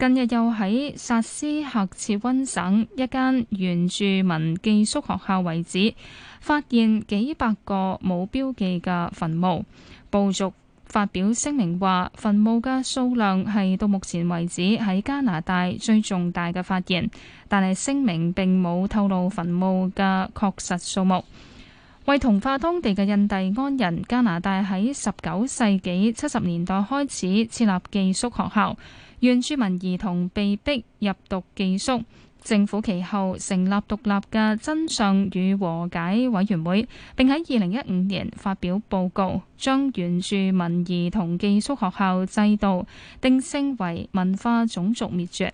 近日又喺薩斯喀徹溫省一間原住民寄宿學校遺址發現幾百個冇標記嘅墳墓。部族發表聲明話，墳墓嘅數量係到目前為止喺加拿大最重大嘅發現，但係聲明並冇透露墳墓嘅確實數目。為同化當地嘅印第安人，加拿大喺19世紀70年代開始設立寄宿學校，原住民兒童被逼入讀寄宿。政府其後成立獨立嘅真相與和解委員會，並喺2015年發表報告，將原住民兒童寄宿學校制度定性為文化種族滅絕。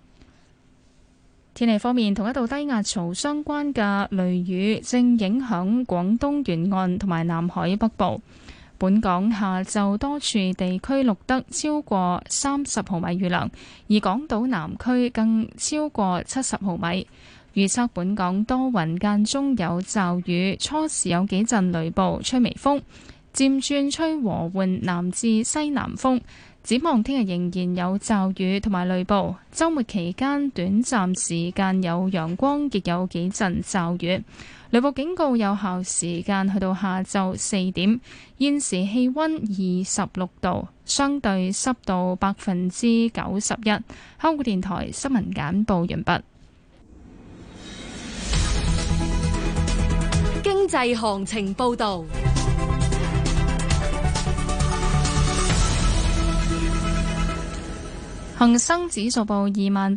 天氣方面，同一道低壓槽相關嘅雷雨正影響廣東沿岸同埋南海北部。本港下晝多處地區錄得超過30毫米雨量，而港島南區更超過70毫米。預測本港多雲間中有驟雨，初時有幾陣雷暴，吹微風，漸轉吹和緩南至西南風。展望聽日仍然有驟雨同埋雷暴，週末期間短暫時間有陽光，亦有幾陣驟雨。雷暴警告有效時間去到下晝4點。現時氣溫26度，相對濕度91%。香港電台新聞簡報完畢。 經濟行情報道。 恒生指數報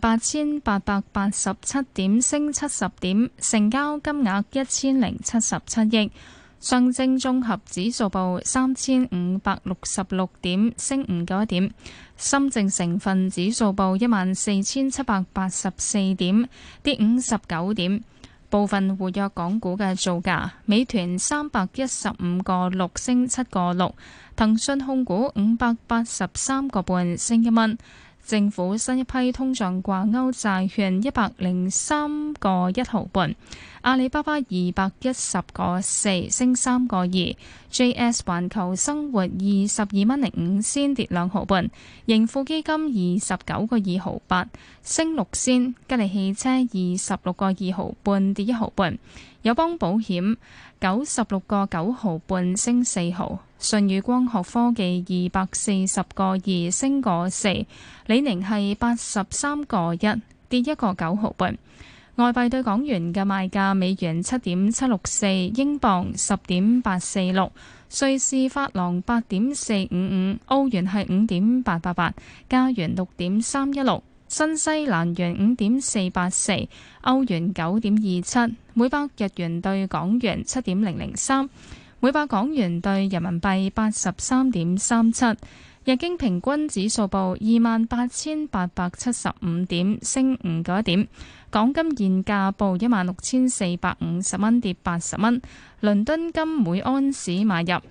28,887點，升70點，成交金額1077億。上證綜合指數報3566點，升51點。深證成分指數報14,784點，跌59點。部分活躍港股嘅造價：美團315.6升7.6，騰訊控股583.5升1蚊。政府新一批通脹掛鈎債券103.1毫半，阿里巴巴210.4升3.2， JS 環球生活22.05仙跌2毫半，盈富基金29.2毫8升6仙，吉利汽車26.2毫半跌1毫半，友邦保險96.9毫半升4毫。舜宇光學科技240.2升4，李寧係83.1跌1.9毫半。外幣對港元嘅賣價：美元7.764，英鎊10.846，瑞士法郎8.455，歐元係5.888，加元6.316，新西蘭元5.484，歐元9.27，每百日元對港元7.003。每百港元兌人民幣83.37，日經平均指數報28,875點，升5.1點。港金現價報16,450蚊，跌80蚊。倫敦金每安士買入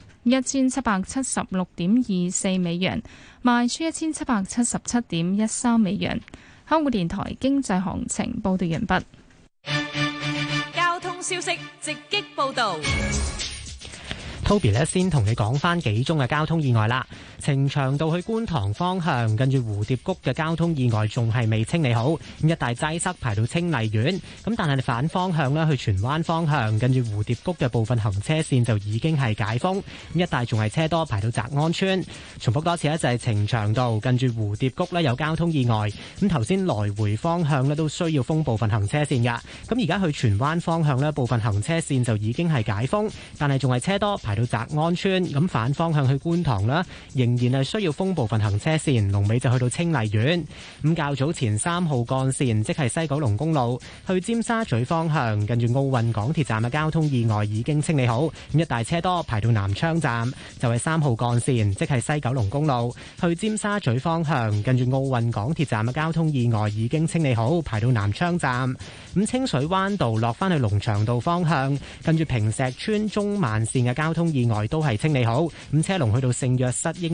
1776.24美元，賣出1777.13美元。香港電台經濟行情報道完畢。 交通消息直擊報道。 Toby 咧先同你講翻幾宗嘅交通意外啦。呈祥道去觀塘方向，跟住蝴蝶谷嘅交通意外仲係未清理好，咁一帶擠塞排到清麗苑。咁但係你反方向咧去荃灣方向，跟住蝴蝶谷嘅部分行車線就已經係解封，咁一帶仲係車多排到澤安村。重複多次咧，就係呈祥道跟住蝴蝶谷咧有交通意外，咁頭先來回方向咧都需要封部分行車線噶。咁而家去荃灣方向咧部分行車線就已經係解封，但係仲係車多排到澤安村。咁反方向去觀塘啦，仍然係需要封部分行車線，龍尾就去到清麗苑。咁較早前3號幹線，即係西九龍公路去尖沙咀方向，跟住奧運港鐵站嘅交通意外已經清理好，咁一大車多排到南昌站，就係3號幹線，即係西九龍公路去尖沙咀方向，跟住奧運港鐵站嘅交通意外已經清理好，排到南昌站。咁清水灣道落翻去龍翔道方向，跟住坪石邨中慢線嘅交通意外都係清理好，咁車龍去到聖約瑟英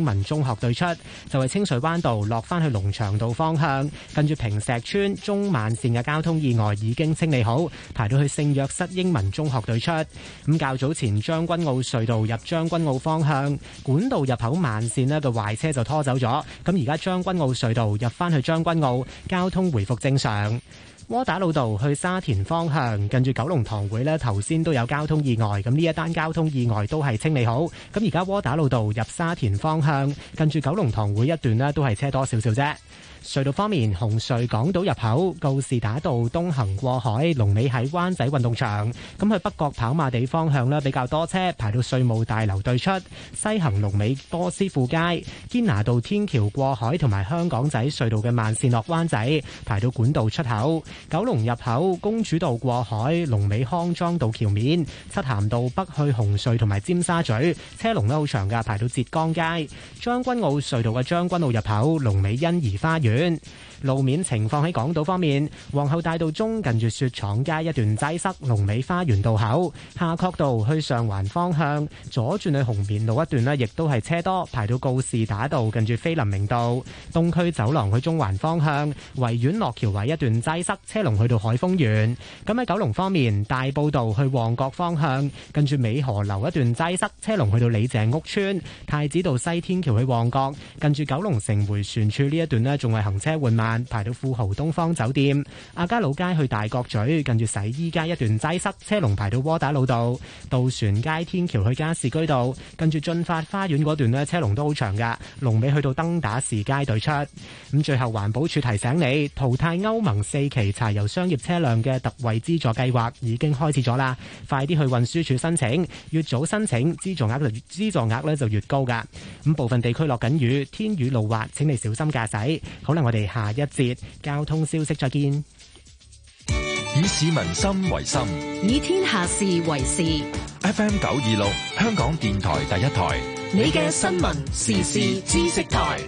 文中學對出，就係清水灣道落返去龍翔道方向，跟住坪石村中慢線嘅交通意外已經清理好，排到去聖約瑟英文中學對出。咁較早前將軍澳隧道入將軍澳方向管道入口慢線呢個壞車就拖走咗，咁而家將軍澳隧道入返去將軍澳，交通回復正常。窩打老道去沙田方向，近住九龍塘會呢，頭先都有交通意外，咁呢一單交通意外都係清理好。咁而家窩打老道入沙田方向，近住九龍塘會一段呢，都係車多少少啫。隧道方面，紅隧港島入口告士打道東行過海，龍尾喺灣仔運動場。咁去北角跑馬地方向呢，比較多車，排到稅務大樓對出。西行龍尾波斯富街，堅拿道天橋過海同埋香港仔隧道嘅慢線落灣仔，排到管道出口。九龍入口公主道過海，龍尾康莊道橋面。漆咸道北去紅隧同埋尖沙咀，車龍呢好長㗎，排到浙江街。將軍澳隧道嘅將軍澳入口，龍尾欣怡花園。路面情況喺港島方面，皇后大道中近住雪廠街一段擠塞，龍尾花園道口。夏慤道去上環方向左轉去紅棉路一段呢，亦都係車多，排到告士打道近住菲林明道。東區走廊去中環方向維園落橋位一段擠塞，車龍去到海峰園。咁喺九龍方面，大埔道去旺角方向近住美荷樓一段擠塞，車龍去到李鄭屋村。太子道西天橋去旺角近住九龍城迴旋處呢一段呢，仲係行車緩慢，排到富豪東方酒店。亞皆老街去大角咀近住洗衣街一段擠塞，車龍排到窩打老道。渡船街天橋去加士居道近住駿發花園嗰段呢，車龍都好長噶，龍尾去到登打士街對出。咁最後環保署提醒你，淘汰歐盟4期柴油商業車輛嘅特惠資助計劃已經開始咗啦，快啲去運輸署申請，越早申請資助額咧就越高噶。咁部分地區落緊雨，天雨路滑，請你小心駕駛。好啦，我哋下一節交通消息再見。 以市民心為心， 以天下事為事。 FM 926，香港電台第一台， 你嘅新聞時事知識台。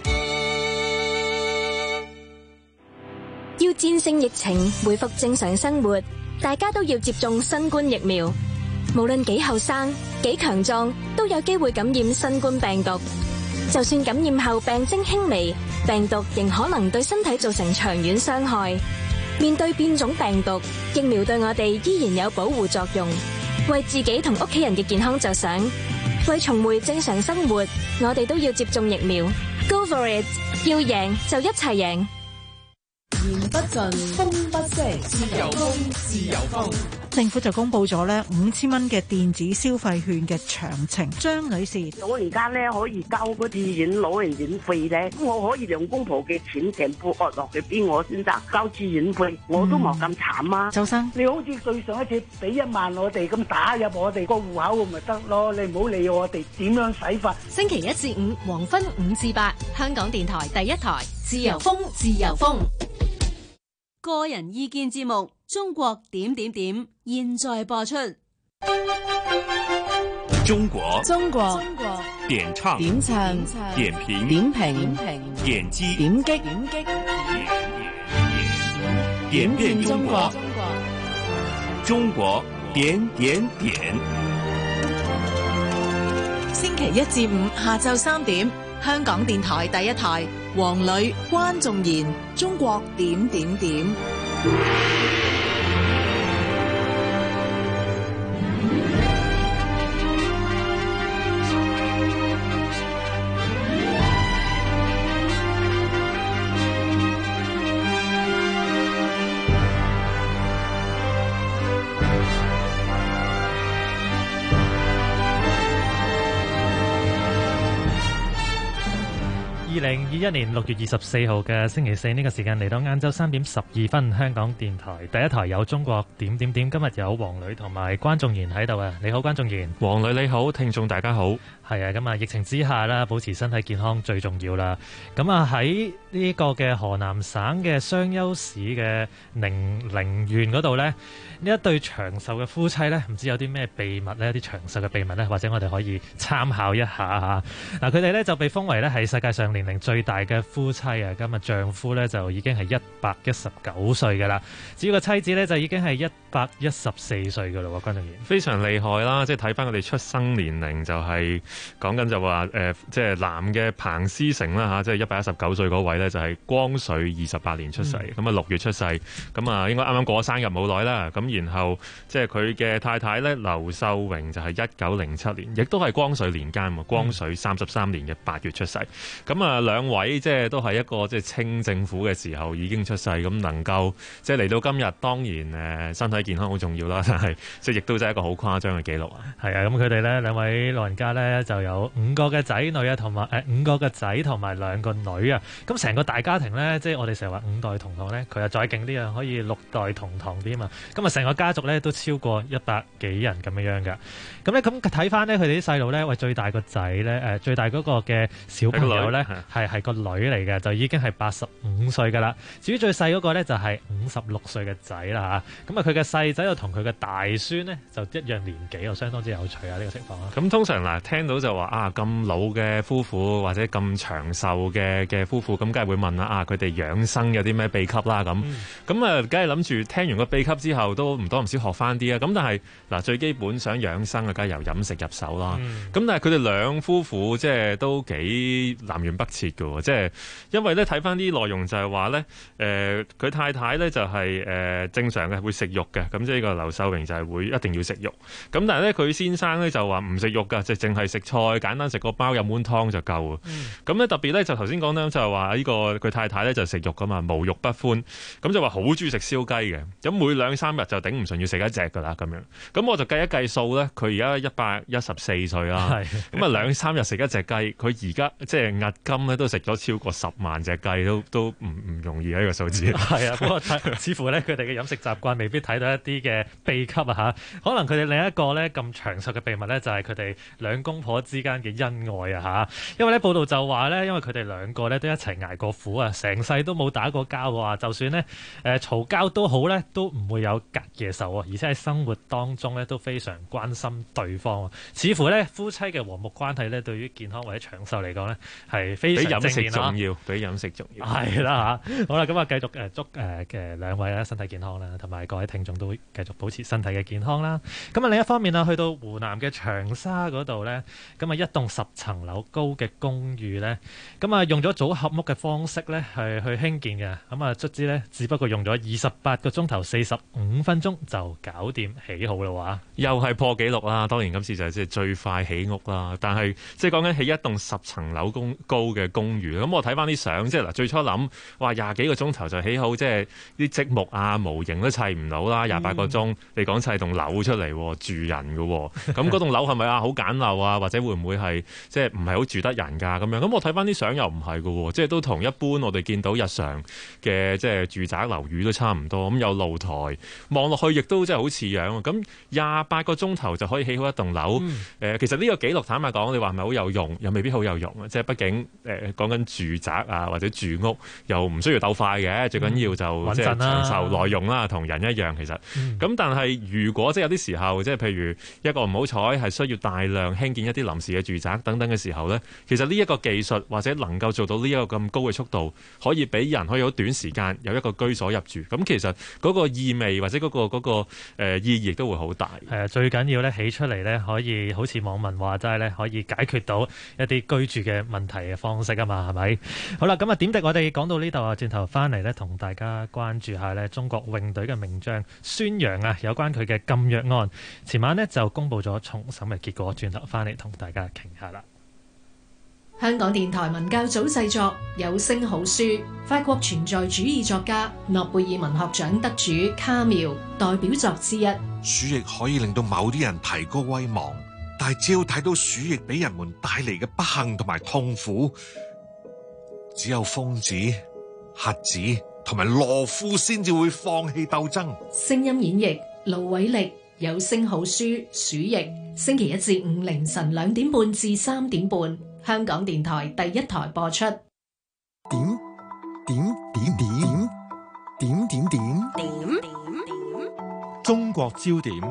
要戰勝疫情，恢復正常生活，大家都要接種新冠疫苗。無論幾後生、幾強壯，都有機會感染新冠病毒。就算感染後病徵輕微，病毒仍可能對身體造成長遠傷害。面對變種病毒，疫苗對我哋依然有保護作用。為自己同屋企人嘅健康着想，為重回正常生活，我哋都要接種疫苗。Go for it！ 要贏就一齊贏。 言不盡，風不息，自由風，自由風。 政府就公布咗咧5000蚊嘅電子消費券嘅詳情。張女士， 老人家咧可以交嗰啲院老人院費咧，我可以用公婆嘅錢全部壓落去俾我先得交住院費，我都冇咁慘啊！ 周生， 你好似對上一次俾1萬我哋咁打入我哋個戶口咪得咯？你唔好理我哋點樣使法。 星期1至5黃昏5至8，香港電台第一台，自由風，自由風。 個人意見節目《中國點點點》現在播出。 中國點唱點評點擊點變中國，中國點點點。 星期1至5下晝3點，香港電台第一台，黃磊、關仲賢，中國點點點。 2021年6月24號嘅星期四呢個時間嚟到晏晝3點12分，香港電台第一台有中國點點點。今日有黃磊同埋關仲賢喺度啊！你好，關仲賢。 黃磊你好，聽眾大家好。 係啊，咁啊，疫情之下啦，保持身體健康最重要啦。咁啊，喺呢個嘅河南省嘅商丘市嘅寧陵縣嗰度呢，呢一對長壽嘅夫妻呢，唔知有啲咩秘密呢？一啲長壽嘅秘密呢，或者我哋可以參考一下嚇。嗱，佢哋呢就被封為呢係世界上年齡齡最大嘅夫妻啊，咁啊丈夫咧就已經係119歲㗎啦，至於個妻子咧就已經係114歲㗎啦喎，關仲然。 非常厲害啦！即係睇翻佢哋出生年齡就係講緊就話即係男嘅彭思成啦嚇，即係119歲嗰位咧就係光緒28年出世，咁啊6月出世，咁啊應該啱啱過咗生日冇耐啦。咁然後即係佢嘅太太咧劉秀榮就係1907年，亦都係光緒年間喎，光緒33年嘅8月出世。咁啊兩位即係都係一個即係清政府嘅時候已經出世，咁能夠即係嚟到今日，當然身體健康好重要啦，但係即係亦都真係一個好誇張嘅記錄啊！ 係啊，咁佢哋咧兩位老人家咧就有5個嘅仔女啊，同埋5個嘅仔同埋2個女啊。咁成個大家庭咧，即係我哋成日話5代同堂咧，佢又再勁啲啊，可以6代同堂啲嘛。咁啊，成個家族咧都超過100幾人咁樣㗎。咁咧咁睇翻咧，佢哋啲細路咧，喂最大個仔咧，最大嗰個嘅小朋友咧係個女嚟嘅，就已經係85歲㗎啦。至於最細嗰個咧就係56歲嘅仔啦嚇。咁啊，佢嘅細仔又同佢嘅大孫咧就一樣年紀，又相當之有趣啊！呢個情況啊。 咁通常嗱，聽到就話啊，咁老嘅夫婦或者咁長壽嘅夫婦，咁梗係會問啦啊，佢哋養生有啲咩秘笈啦咁。咁啊，梗係諗住聽完個秘笈之後，都唔多唔少學翻啲啊。咁但係嗱，最基本想養生啊，梗係由飲食入手啦。咁但係佢哋兩夫婦即係都幾南轅北轍嘅喎，即係因為咧睇翻啲內容就係話咧，佢太太咧就係正常嘅會食肉嘅，咁即係呢個劉秀榮就係會一定要食肉。咁但係咧佢先生咧就話唔食肉㗎，即係淨係食菜，簡單食個包飲碗湯就夠。咁咧特別咧就頭先講咧就係話呢個佢太太咧就食肉㗎嘛，無肉不歡。咁就話好中意食燒雞嘅，咁每2-3日就頂唔順要食一隻㗎啦咁樣。咁我就計一計數咧，佢而家114歲啦，咁啊2-3日食一隻雞，佢而家即係押金咧都食咗超過10萬隻雞，都唔容易啊呢個數字。 係啊，不過似乎咧佢哋嘅飲食習慣未必睇到一啲嘅秘笈啊嚇，可能佢哋另一個咧咁長壽嘅秘密咧就係佢哋兩公婆之間嘅恩愛啊嚇。因為咧報道就話咧，因為佢哋兩個咧都一齊捱過苦啊，成世都冇打過交嘅話，就算咧嘈交都好咧，都唔會有隔夜仇啊，而且喺生活當中咧都非常關心對方啊。似乎咧夫妻嘅和睦關係咧，對於健康或者長壽嚟講咧係非常正面啦。 比飲食重要。 係啦嚇，好啦，咁啊繼續祝嘅兩位咧身體健康啦，同埋各位聽眾都繼續保持身體嘅健康啦。咁啊另一方面啊，去到湖南嘅長沙嗰度咧，咁啊一棟10層樓高嘅公寓咧，咁啊用咗組合屋嘅方式咧係去興建嘅，咁啊卒之咧只不過用咗28個鐘頭45分鐘就搞掂起好啦喎， 又係破紀錄啦！當然今次就係即係最快起屋啦，但係即係講緊起一棟10層樓高嘅公寓。咁我睇翻啲相，即係嗱最初諗話20幾個鐘頭就起好，即係啲積木啊模型都砌唔到啦，28個鐘你講砌棟樓出嚟住人嘅喎，咁嗰棟樓係咪啊好簡陋啊，或者會唔會係即係唔係好住得人㗎咁樣？咁我睇翻啲相又唔係嘅喎，即係都同一般我哋見到日常嘅即係住宅樓宇都差唔多，咁有露台，望落去亦都真係好似樣啊！咁28個鐘頭就可以起好一棟樓，其實呢個紀錄坦白講，你話係咪好有用？又未必好有用啊！即係畢竟講緊住宅啊或者住屋又唔需要鬥快嘅，最緊要就即係長壽耐用啦，同人一樣其實。咁但係如果即係有啲時候，即係譬如一個唔好彩係需要大量興建一啲臨時嘅住宅等等嘅時候呢，其實呢一個技術或者能夠做到呢一個咁高嘅速度，可以俾人可以好短時間有一個居所入住，咁其實嗰個意味或者嗰個意義都會好大。 係啊，最緊要咧起出嚟咧可以好似網民話齋咧，可以解決到一啲居住嘅問題嘅方式啊嘛，係咪？好啦，咁啊點滴我哋講到呢度啊，轉頭翻嚟咧同大家關注下咧中國泳隊嘅名將孫楊啊，有關佢嘅禁藥案，前晚呢就公布咗重審嘅結果，轉頭翻嚟同大家傾下啦。 香港電台文教組製作有聲好書，法國存在主義作家諾貝爾文學獎得主卡繆代表作之一。 鼠疫可以令到某啲人提高威望，但係只要睇到鼠疫俾人們帶嚟嘅不幸同埋痛苦，只有瘋子、瞎子同埋懦夫先至會放棄鬥爭。 聲音演繹盧偉力，有聲好書鼠疫，星期1至5凌晨2點半至3點半，香港電台第1台播出。點中國焦點。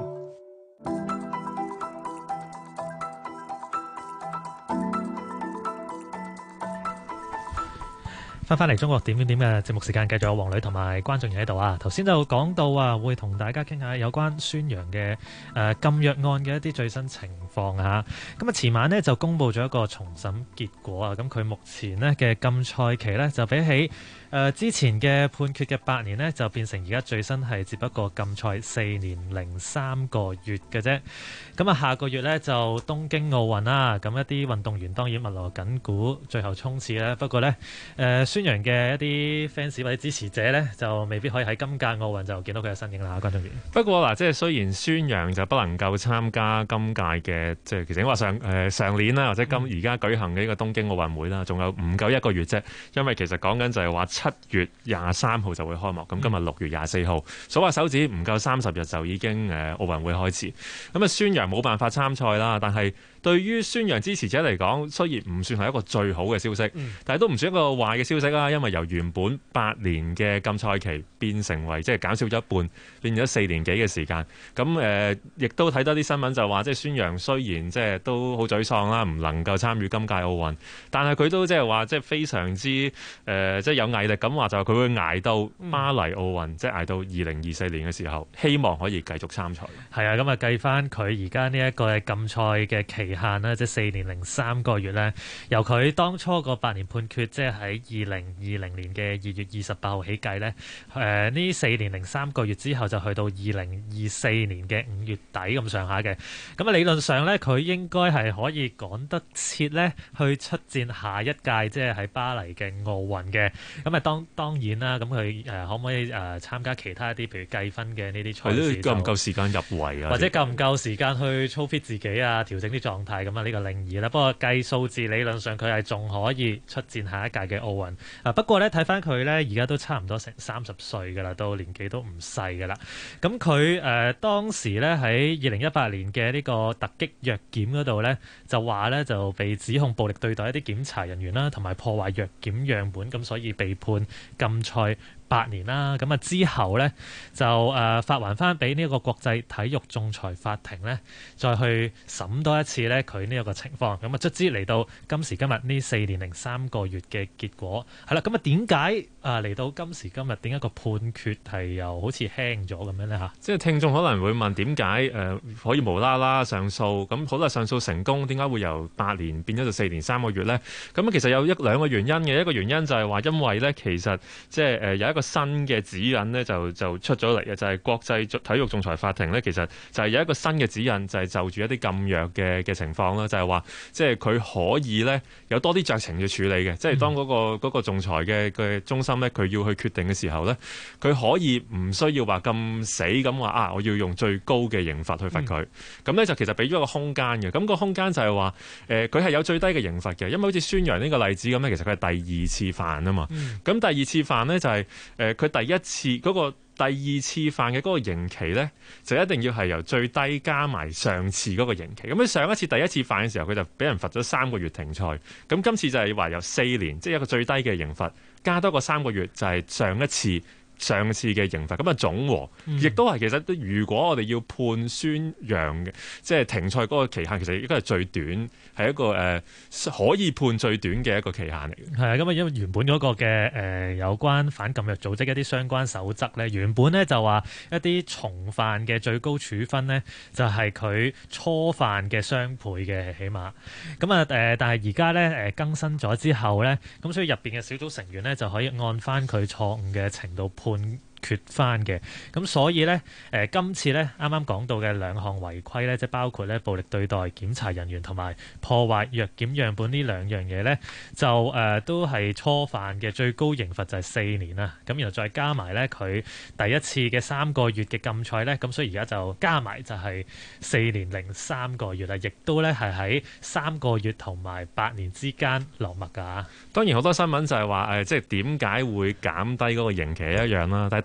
翻嚟中國點點點嘅節目時間，繼續有黃女同埋關仲賢喺度啊！頭先就講到啊，會同大家傾下有關孫楊嘅禁藥案嘅一啲最新情況啊！咁啊，前晚呢就公布咗一個重審結果啊！咁佢目前呢嘅禁賽期呢，就比起之前嘅判決嘅8年呢，就變成而家最新係只不過禁賽4年零3個月嘅啫。咁啊，下個月呢，就東京奧運啦，咁一啲運動員當然密鑼緊鼓最後衝刺啦。不過呢，孫楊嘅一啲 fans 或者支持者呢，就未必可以喺今屆奧運就見到佢嘅身影啦。關仲賢。 不過嗱，即係雖然孫楊就不能夠參加今屆嘅，即係其實話上年啦，或者而家舉行嘅呢個東京奧運會啦，仲有唔夠1個月啫。因為其實講緊就係話7月23號就會開幕，咁今日6月24號，數下手指唔夠30日就已經奧運會開始。咁啊，孫楊冇辦法參賽啦，但係對於孫楊支持者嚟講，雖然唔算係一個最好嘅消息，但係都唔算一個壞嘅消息啦。因為由原本8年嘅禁賽期變成為即係減少咗一半，變咗4年幾嘅時間。咁亦都睇到啲新聞就話，即係孫楊雖然即係都好沮喪啦，唔能夠參與今屆奧運，但係佢都即係話即係非常之即係有毅力咁話，就係佢會捱到巴黎奧運，即係捱到2024年嘅時候，希望可以繼續參賽。 係啊，咁啊計翻佢而家呢一個禁賽嘅期限啦，即係4年零3個月咧，由佢當初個8年判決，即係喺2020年嘅2月28號起計咧，呢4年零3個月之後就去到2024年嘅5月底咁上下嘅。咁啊理論上咧，佢應該係可以趕得切咧去出戰下一屆即係喺巴黎嘅奧運嘅。咁啊當然啦，咁佢可唔可以參加其他一啲譬如計分嘅呢啲賽事？ 夠唔夠時間入圍啊？ 或者夠唔夠時間去操 fit 自己啊？調整啲狀態咁啊？呢個另議啦。不過計數字理論上佢係仲可以出戰下一屆嘅奧運。不過咧睇翻佢咧，而家都差唔多成30歲㗎啦，都年紀都唔細㗎啦。咁佢當時咧喺2018年嘅呢個突擊藥檢嗰度咧，就話咧就被指控暴力對待一啲檢查人員啦，同埋破壞藥檢樣本，咁所以被判禁賽8年啦。咁啊之後咧就發還翻俾呢一個國際體育仲裁法庭咧，再去審多一次咧佢呢一個情況。咁啊卒之嚟到今時今日呢4年零3個月嘅結果係啦。咁啊點解嚟到今時今日點解個判決係又好似輕咗咁樣咧嚇？ 即係聽眾可能會問點解可以無啦啦上訴？咁好啦，上訴成功，點解會由8年變咗到4年3個月咧？咁其實有2個原因嘅。一個原因就係話因為咧其實即係有一個新嘅指引咧就出咗嚟嘅，就係國際體育仲裁法庭咧，其實就係有一個新嘅指引，就係就住一啲禁藥嘅情況啦，就係話即係佢可以咧有多啲酌情嘅處理嘅，即係當嗰個仲裁嘅中心咧，佢要去決定嘅時候咧，佢可以唔需要話咁死咁話我要用最高嘅刑罰去罰佢，咁咧就其實俾咗一個空間嘅，咁個空間就係話佢係有最低嘅刑罰嘅，因為好似孫楊呢個例子咁咧，其實佢係第2次犯啊嘛，咁第2次犯咧就係佢第一次嗰個第2次犯嘅嗰個刑期咧，就一定要係由最低加埋上次嗰個刑期。咁喺上一次第1次犯嘅時候，佢就俾人罰咗3個月停賽。咁今次就係話由4年，即係一個最低嘅刑罰，加多個3個月，就係上次嘅刑罰，咁啊總和，亦都係其實如果我哋要判孫楊嘅，即係停賽嗰個期限，其實應該係最短，係一個可以判最短嘅一個期限嚟嘅。 係啊，咁啊因為原本嗰個嘅有關反禁藥組織一啲相關守則咧，原本咧就話一啲從犯嘅最高處分咧就係佢初犯嘅雙倍嘅起碼。咁啊但係而家咧更新咗之後咧，咁所以入邊嘅小組成員咧就可以按翻佢錯誤嘅程度判決翻嘅，咁所以咧今次咧啱啱講到嘅2項違規咧，即係包括咧暴力對待檢查人員同埋破壞藥檢樣本呢2樣嘢咧，就都係初犯嘅最高刑罰就係4年啦。咁然後再加埋咧佢第一次嘅3個月嘅禁賽咧，咁所以而家就加埋就係4年零3個月啦，亦都咧係喺3個月同埋8年之間落墨㗎。 當然好多新聞就係話即係點解會減低嗰個刑期一樣啦，但係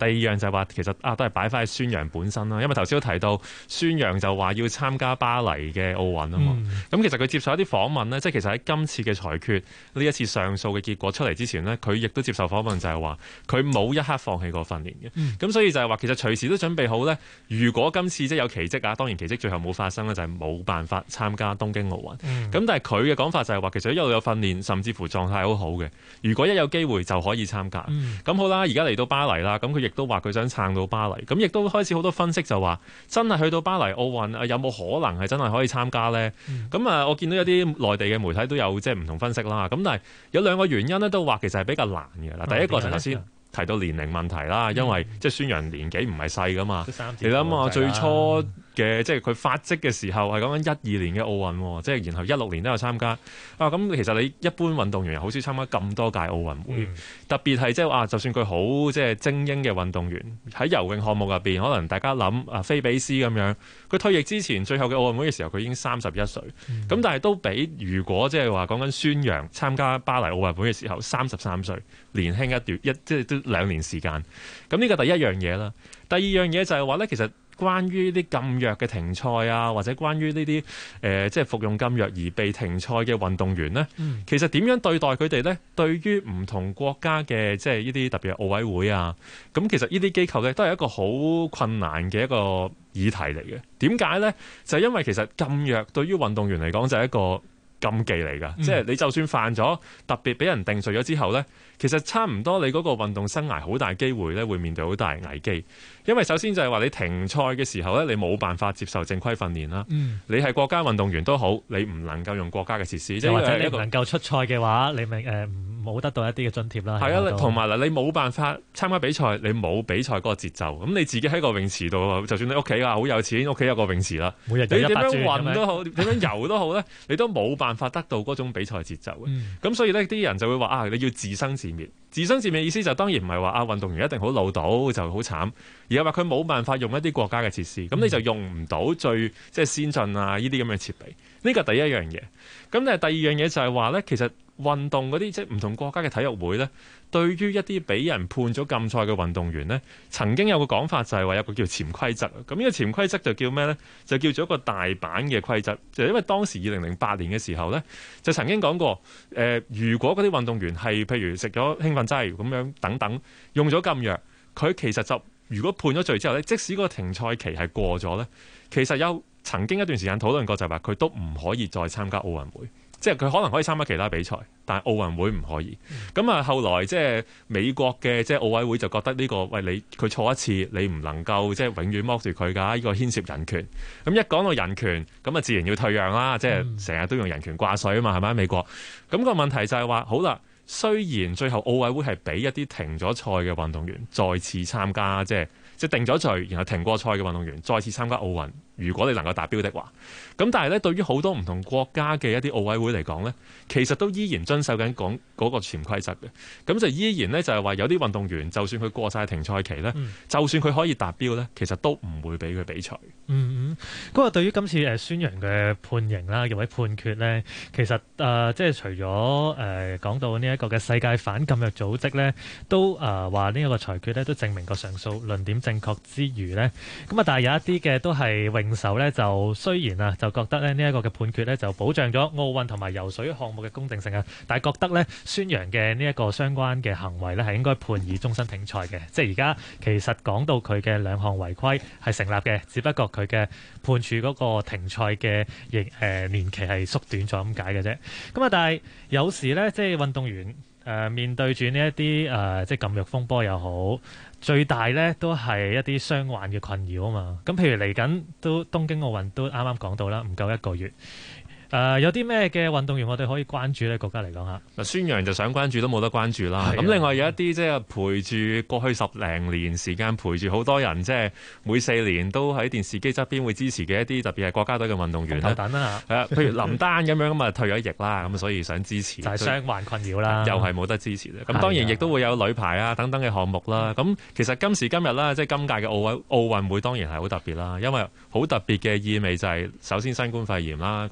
二樣就係話其實都係擺翻喺孫楊本身啦，因為頭先都提到孫楊就話要參加巴黎嘅奧運啊嘛。咁其實佢接受一啲訪問呢，即係其實喺今次嘅裁決呢一次上訴嘅結果出嚟之前呢，佢亦都接受訪問就係話佢冇一刻放棄過訓練嘅。咁所以就係話其實隨時都準備好呢，如果今次即係有奇蹟啊，當然奇蹟最後冇發生啦，就係冇辦法參加東京奧運。咁但係佢嘅講法就係話其實一路有訓練，甚至乎狀態好好嘅。如果一有機會就可以參加。咁好啦，而家嚟到巴黎啦，咁佢亦都話佢想撐到巴黎。咁亦都開始好多分析就話，真係去到巴黎奧運有冇可能係真係可以參加呢？咁我見到有啲內地嘅媒體都有即係唔同分析啦。咁但係有兩個原因咧，都話其實係比較難嘅啦。第一個就頭先提到年齡問題啦，因為即係孫楊年紀唔係細噶嘛。你諗下最初嘅即係佢發跡嘅時候係講緊12年嘅奧運，即係然後16年都有參加。咁其實你一般運動員好少參加咁多屆奧運會，特別係即係話就算佢好即係精英嘅運動員喺游泳項目入邊，可能大家諗菲比斯咁樣，佢退役之前最後嘅奧運會嘅時候，佢已經31歲。咁但係都比如果即係話講緊孫楊參加巴黎奧運會嘅時候33歲，年輕一段即係都2年時間。咁呢個第一樣嘢啦。第二樣嘢就係話咧，其實關於啲禁藥嘅停賽啊，或者關於呢啲即係服用禁藥而被停賽嘅運動員呢，其實點樣對待佢哋呢？對於唔同國家嘅即係呢啲特別係奧委會啊，咁其實呢啲機構呢，都係一個好困難嘅一個議題嚟嘅。點解呢？就係因為其實禁藥對於運動員嚟講就係一個禁忌嚟㗎，即係你就算犯咗，特別俾人定罪咗之後呢，其實差唔多你嗰個運動生涯好大機會咧會面對好大危機。因為首先就係話你停賽嘅時候咧，你冇辦法接受正規訓練啦。你係國家運動員都好，你唔能夠用國家嘅設施，即係或者你唔能夠出賽嘅話，你咪冇得到一啲嘅津貼啦。 係啊，同埋你冇辦法參加比賽，你冇比賽嗰個節奏。咁你自己喺個泳池度，就算你屋企啊好有錢，屋企有個泳池啦， 每日你點樣運都好，點樣游都好咧，你都冇辦法得到嗰種比賽節奏嘅。咁所以呢啲人就會話你要自生自滅。自生自滅意思就當然唔係話運動員一定好老到就好慘，而係話佢冇辦法用一啲國家嘅設施，咁你就用唔到最即係先進啊呢啲咁嘅設備。呢個第一樣嘢。咁但係第二樣嘢就係話咧，其實運動嗰啲即係唔同國家嘅體育會咧，對於一啲俾人判咗禁賽嘅運動員咧，曾經有個講法就係話有個叫潛規則。咁呢個潛規則就叫咩咧？就叫做一個大阪嘅規則。就因為當時2008年嘅時候咧，就曾經講過如果嗰啲運動員係譬如食咗興奮劑咁樣等等，用咗禁藥，佢其實就如果判咗罪之後咧，即使嗰個停賽期係過咗咧，其實有曾經一段時間討論過就係話佢都唔可以再參加奧運會。即係佢可能可以參加其他比賽，但係奧運會唔可以。咁後來即係美國嘅即係奧委會就覺得呢個佢錯一次，你唔能夠即係永遠剝奪佢㗎，呢個牽涉人權。咁一講到人權，咁自然要退讓啦。即係成日都用人權掛帥啊嘛，係咪美國？咁個問題就係話，好啦，雖然最後奧委會係俾一啲停咗賽嘅運動員再次參加，即係定咗罪，然後停過賽嘅運動員再次參加奧運。如果你能夠達標的話，咁但係咧，對於好多唔同國家嘅一啲奧委會嚟講咧，其實都依然遵守緊嗰個潛規則嘅。咁就依然咧就係話有啲運動員，就算佢過晒停賽期咧，就算佢可以達標咧，其實都唔會俾佢比賽。 不過對於今次孫楊嘅判刑啦，又或者判決咧，其實即係除咗講到呢一個嘅世界反禁藥組織咧，都話呢一個裁決咧都證明個上訴論點正確之餘咧，咁但係有一啲嘅都係泳手咧就雖然就覺得咧呢一個嘅判決咧就保障咗奧運同埋游水項目嘅公正性啊，但係覺得咧孫楊嘅呢一個相關嘅行為咧係應該判以終身停賽嘅。即係而家其實講到佢嘅兩項違規係成立嘅，只不過佢嘅判處嗰個停賽嘅年期係縮短咗咁解嘅啫。咁但係有時咧即係運動員面對住呢一啲即係禁藥風波又好，最大咧都係一啲傷患嘅困擾啊嘛。咁譬如嚟緊都東京奧運都啱啱講到啦，唔夠1個月。有啲咩嘅運動員我哋可以關注咧？國家嚟講下， 嗱，孫楊就想關注都冇得關注啦。咁另外有一啲即係陪住過去10零年時間陪住好多人，即係每4年都喺電視機側邊會支持嘅一啲特別係國家隊嘅運動員啦。譬如林丹咁樣咁啊退咗役啦，咁所以想支持。就係傷患困擾啦，又係冇得支持咧。咁當然亦都會有女排啊等等嘅項目啦。咁其實今時今日啦，即係今屆嘅奧運會當然係好特別啦，因為好特別嘅意味就係首先新冠肺炎啦，咁然後就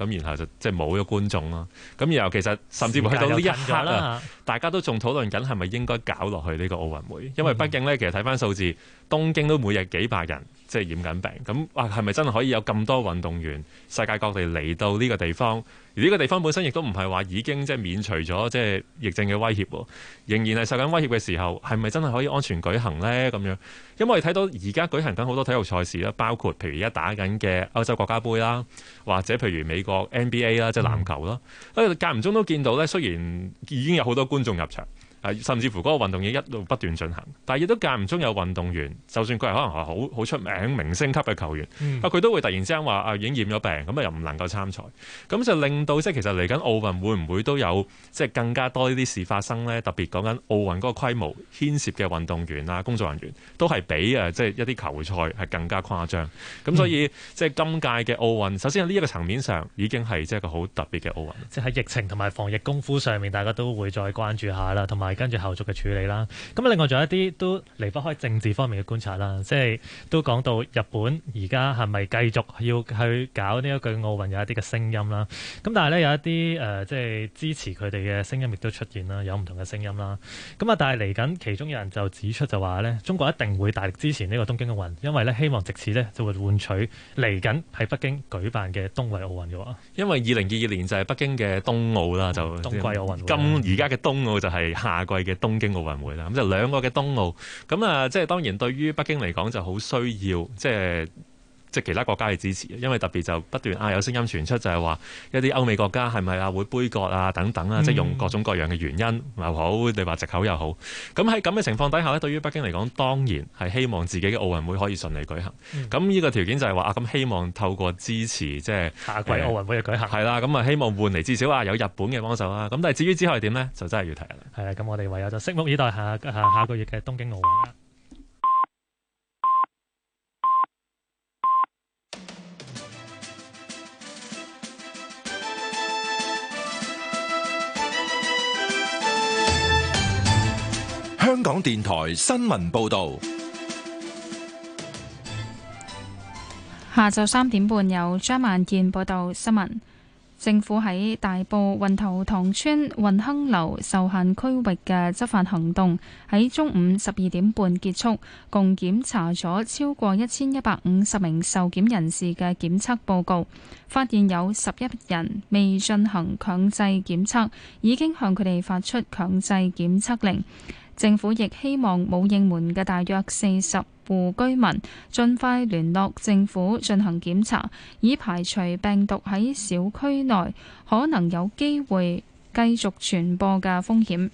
就即係冇咗觀眾啦。咁然後其實甚至乎去到呢一刻啊，大家都仲討論緊係咪應該搞落去呢個奧運會，因為畢竟咧其實睇翻數字，東京都每日幾百人即係染緊病，咁哇係咪真係可以有咁多運動員世界各地嚟到呢個地方？而呢個地方本身亦都唔係話已經即係免除咗即係疫症嘅威脅，仍然係受緊威脅嘅時候，係咪真係可以安全舉行呢？咁樣，因為我哋睇到而家舉行緊好多體育賽事啦，包括譬如而家打緊嘅歐洲國家杯啦，或者譬如美國 NBA 啦，即係籃球啦，間唔中都見到咧，雖然已經有好多觀眾入場。甚至乎嗰個運動亦一路不斷進行，但係亦都間唔中有運動員，就算佢係可能係好出名明星級嘅球員，佢都會突然之間話已經染咗病，咁又唔能夠參賽，咁就令到即係其實嚟緊奧運會唔會都有即係更加多呢啲事發生呢？特別講緊奧運嗰個規模牽涉嘅運動員啊、工作人員都係比即係一啲球賽係更加誇張，咁所以即係今屆嘅奧運，首先喺呢一個層面上已經係即係一個好特別嘅奧運， 即係喺疫情同埋防疫功夫上面，大家都會再關注下啦，同埋跟住後續嘅處理啦。咁另外仲有一啲都離不開政治方面嘅觀察啦，即係都講到日本而家係咪繼續要去搞呢一個奧運，有一啲嘅聲音啦。咁但係咧有一啲即係支持佢哋嘅聲音亦都出現啦，有唔同嘅聲音啦。咁啊，但係嚟緊其中有人就指出就話咧，中國一定會大力支持呢個東京奧運，因為咧希望藉此咧就會換取嚟緊喺北京舉辦嘅冬季奧運嘅話， 因為2022年就係北京嘅冬奧啦，就冬季奧運會。 咁而家嘅冬奧就係夏季嘅東京奧運會啦，咁就兩個嘅冬奧，咁啊即係當然對於北京嚟講就好需要即係其他國家嘅支持，因為特別就不斷有聲音傳出就係話一啲歐美國家係咪會杯葛啊等等啊，即係用各種各樣嘅原因又好，你話藉口又好，咁喺咁嘅情況底下咧，對於北京嚟講當然係希望自己嘅奧運會可以順利舉行。咁呢個條件就係話咁希望透過支持即係下季奧運會嘅舉行， 係啦，咁希望換嚟至少有日本嘅幫手啦。咁但係至於之後係點呢？就真係要睇啦。 係啊，咁我哋唯有就拭目以待下個月嘅東京奧運啦。 香港電台新聞報道， 下晝3點半有張萬健報道新聞。政府喺大埔運頭塘村運亨樓受限區域嘅執法行動喺中午12點半結束，共檢查咗超過1150名受檢人士嘅檢測報告，發現有11人未進行強制檢測，已經向佢哋發出強制檢測令。政府亦希望冇應門嘅大約40戶居民盡快聯絡政府進行檢查，以排除病毒喺小區內可能有機會繼續傳播嘅風險。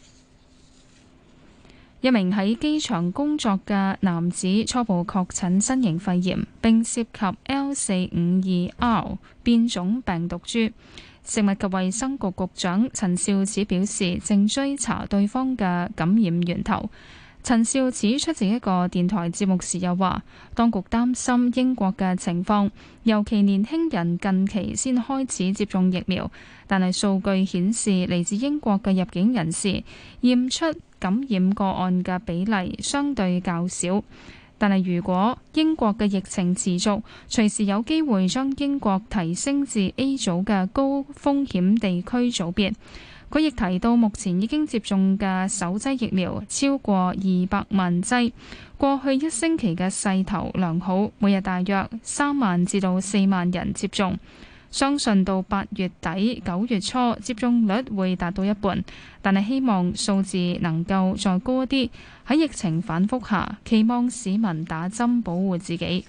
一名喺機場工作嘅男子初步確診新型肺炎，並涉及 L452R 變種病毒株。食物及衛生局局長陳肇始表示，正追查對方嘅感染源頭。陳肇始出席一個電台節目時又話，當局擔心英國嘅情況，尤其年輕人近期先開始接種疫苗，但係數據顯示嚟自英國嘅入境人士驗出感染個案嘅比例相對較少。但係如果英國嘅疫情持續，隨時有機會將英國提升至 A 組嘅高風險地區組別。佢亦提到，目前已經接種嘅首劑疫苗超過200萬劑，過去一星期嘅勢頭良好，每日大約3萬至到4萬人接種。相信到8月底9月初接種率會達到一半，但係希望數字能夠再高一啲。喺疫情反覆下，期望市民打針保護自己。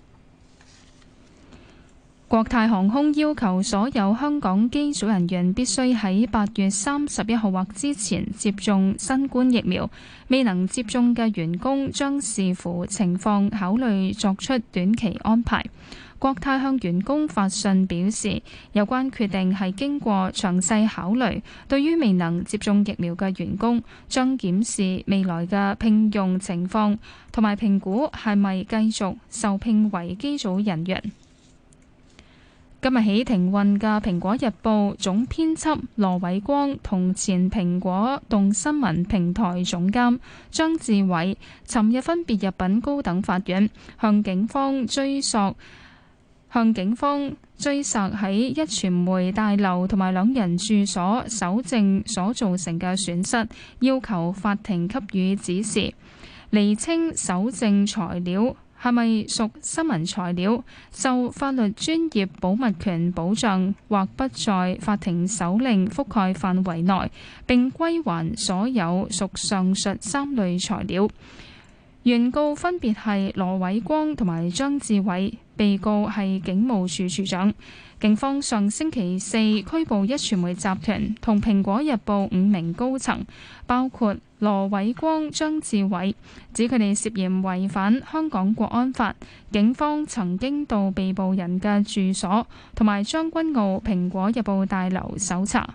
國泰航空要求所有香港機組人員必須喺8月31號或之前接種新冠疫苗，未能接種嘅員工將視乎情況考慮作出短期安排。國泰向員工發信表示，有關決定係經過詳細考慮，對於未能接種疫苗嘅員工，將檢視未來嘅聘用情況，同埋評估係咪繼續受聘為機組人員。今日起停運嘅《蘋果日報》總編輯羅偉光同前蘋果動新聞平台總監張志偉，尋日分別入稟高等法院，向警方追索向警方追溯喺壹傳媒大樓同埋兩人住所搜證所造成嘅損失，要求法庭給予指示，釐清搜證材料係咪屬新聞材料，受法律專業保密權保障，或不在法庭手令覆蓋範圍內，並歸還所有屬上述3類材料。原告分別係羅偉光同埋張志偉，被告係警務處處長。警方上星期四拘捕壹傳媒集團同蘋果日報5名高層，包括羅偉光、張志偉，指佢哋涉嫌違反香港國安法。警方曾經到被捕人嘅住所同埋將軍澳蘋果日報大樓搜查。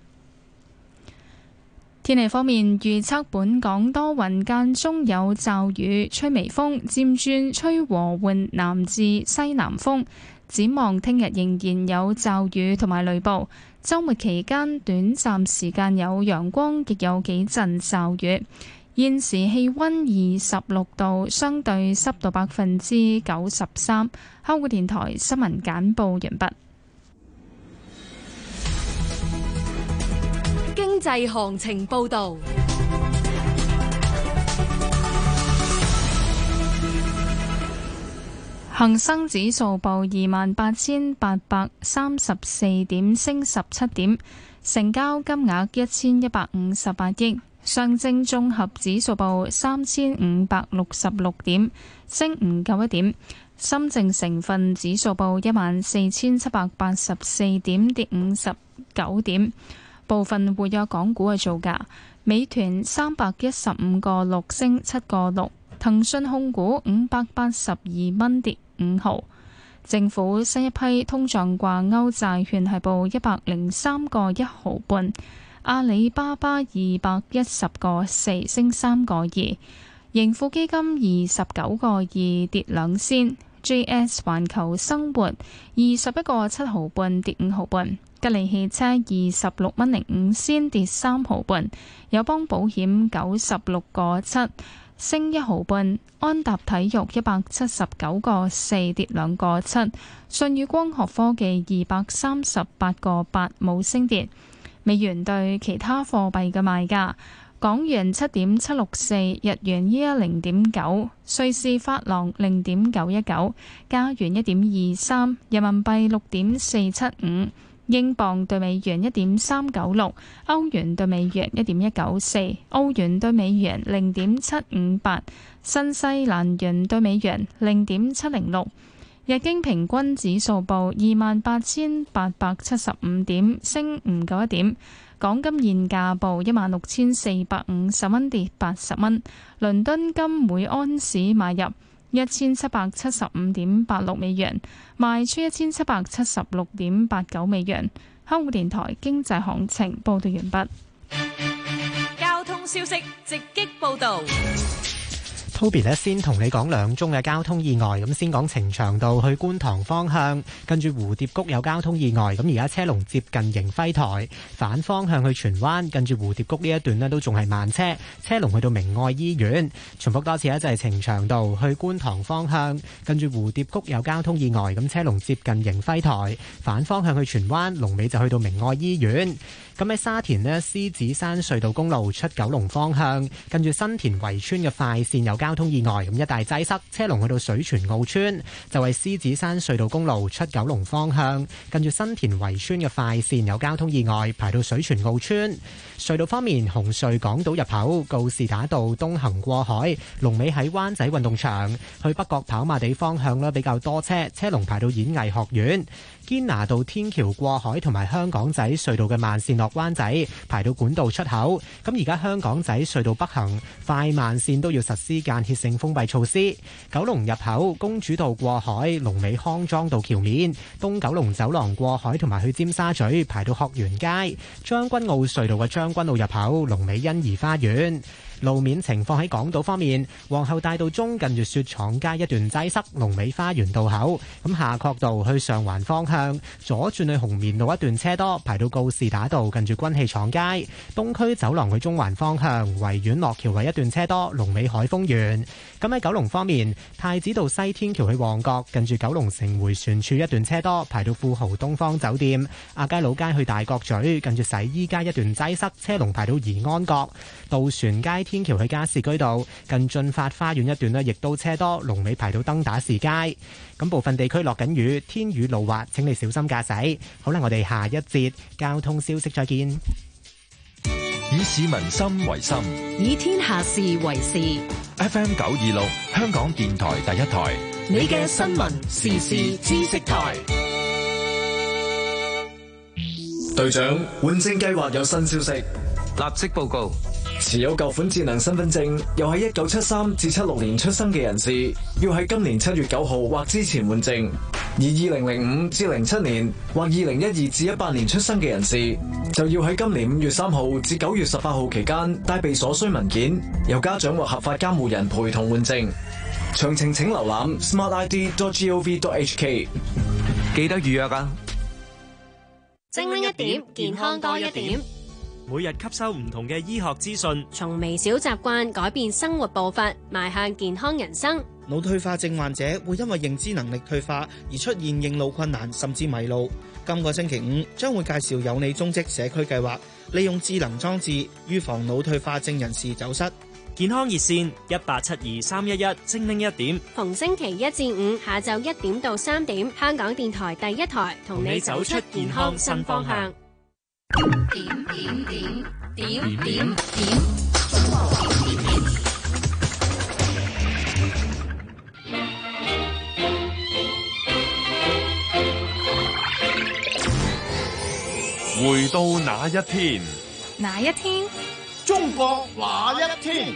天氣方面，預測本港多雲間中有驟雨，吹微風，漸轉吹和緩南至西南風。展望聽日仍然有驟雨同埋雷暴，週末期間短暫時間有陽光，亦有幾陣驟雨。現時氣溫26度，相對濕度93%。香港電台新聞簡報完畢。 經濟行情報導。 恒生指數報28,834點，升17點，成交金額1158億。上證綜合指數報3566點，升唔夠1點。深證成分指數報14,784點，跌59點。部分活躍港股嘅造價：美團315個6升7個6，騰訊控股582蚊跌5毫。政府新一批通脹掛鈎債券係報103個1毫半。阿里巴巴210個4升3個2。盈富基金29個2跌2仙。JS 環球生活21個7毫半跌5毫半。吉利汽車26蚊05仙跌3毫半。友邦保險96個7升1毫半。安踏體育179個4跌2個7。舜宇光學科技238個8冇升跌。美元對其他貨幣嘅賣價：港元7.764，日元110.9，瑞士法郎0.919，加元1.23，人民幣6.475，英鎊對美元1.396，歐元對美元1.194，澳元對美元0.758，新西蘭元對美元0.706。日經平均指數報28,875點，升唔夠1點。港金現價報16,450蚊，跌80蚊。倫敦金每安士買入1775.86美元，賣出1776.89美元。香港電台經濟行情報道完畢。 交通消息直擊報道。 Toby 咧先同你講2宗嘅交通意外，咁先講呈祥道去觀塘方向，跟住蝴蝶谷有交通意外，咁而家車龍接近盈輝台，反方向去荃灣，跟住蝴蝶谷呢一段咧都仲係慢車，車龍去到明愛醫院。重複多次就係呈祥道去觀塘方向，跟住蝴蝶谷有交通意外，咁車龍接近盈輝台，反方向去荃灣，龍尾就去到明愛醫院。咁喺沙田呢，獅子山隧道公路出九龍方向，跟住新田圍村嘅快線有交通意外，咁一帶擠塞，車龍去到水泉澳村。就係獅子山隧道公路出九龍方向，跟住新田圍村嘅快線有交通意外，排到水泉澳村。隧道方面，紅隧港島入口告士打道東行過海，龍尾喺灣仔運動場；去北角跑馬地方向呢比較多車，車龍排到演藝學院。堅拿道天橋過海同埋香港仔隧道嘅慢線落灣仔，排到管道出口。咁而家香港仔隧道北行快慢線都要實施間歇性封閉措施。九龍入口公主道過海，龍尾康莊道橋面；東九龍走廊過海同埋去尖沙咀，排到學園街。將軍澳隧道嘅將軍澳入口，龍尾欣怡花園。 路面情況喺港島方面，皇后大道中近住雪廠街一段擠塞，龍尾花園道口。咁夏慤道去上環方向，左轉去紅棉路一段車多，排到告士打道近住軍器廠街。東區走廊去中環方向，維園落橋位一段車多，龍尾海峰園。咁喺九龍方面，太子道西天橋去旺角，近住九龍城迴旋處一段車多，排到富豪東方酒店。亞皆老街去大角咀，近住洗衣街一段擠塞，車龍排到怡安閣。渡船街天橋去加士居道，近駿發花園一段呢亦都車多，龍尾排到登打士街。咁部分地區落緊雨，天雨路滑，請你小心駕駛。好啦，我哋下一節交通消息再見。 以市民心為心， 以天下事為事。 FM 926，香港電台第一台， 你嘅新聞時事知識台。 隊長，換證計劃有新消息， 立即報告。 持有舊款智能身份證又喺1973至76年出生嘅人士，要喺今年7月9號或之前換證；而2005至07年或2012至18年出生嘅人士，就要喺今年5月3號至9月18號期間帶備所需文件，由家長或合法監護人陪同換證。詳情請瀏覽 smartid.gov.hk。 記得預約啊！ 精靈一點，健康多一點。 每日吸收唔同嘅醫學資訊， 從微小習慣改變生活步伐，邁向健康人生。 腦退化症患者會因為認知能力退化而出現認路困難，甚至迷路。今個星期5將會介紹有你蹤跡社區計劃，利用智能裝置預防腦退化症人士走失。 健康熱線1872-311，精靈一點。 逢星期1至5下晝1點到3點，香港電台第一台同你走出健康新方向。點回到那一天， 哪一天？ 中國那一天？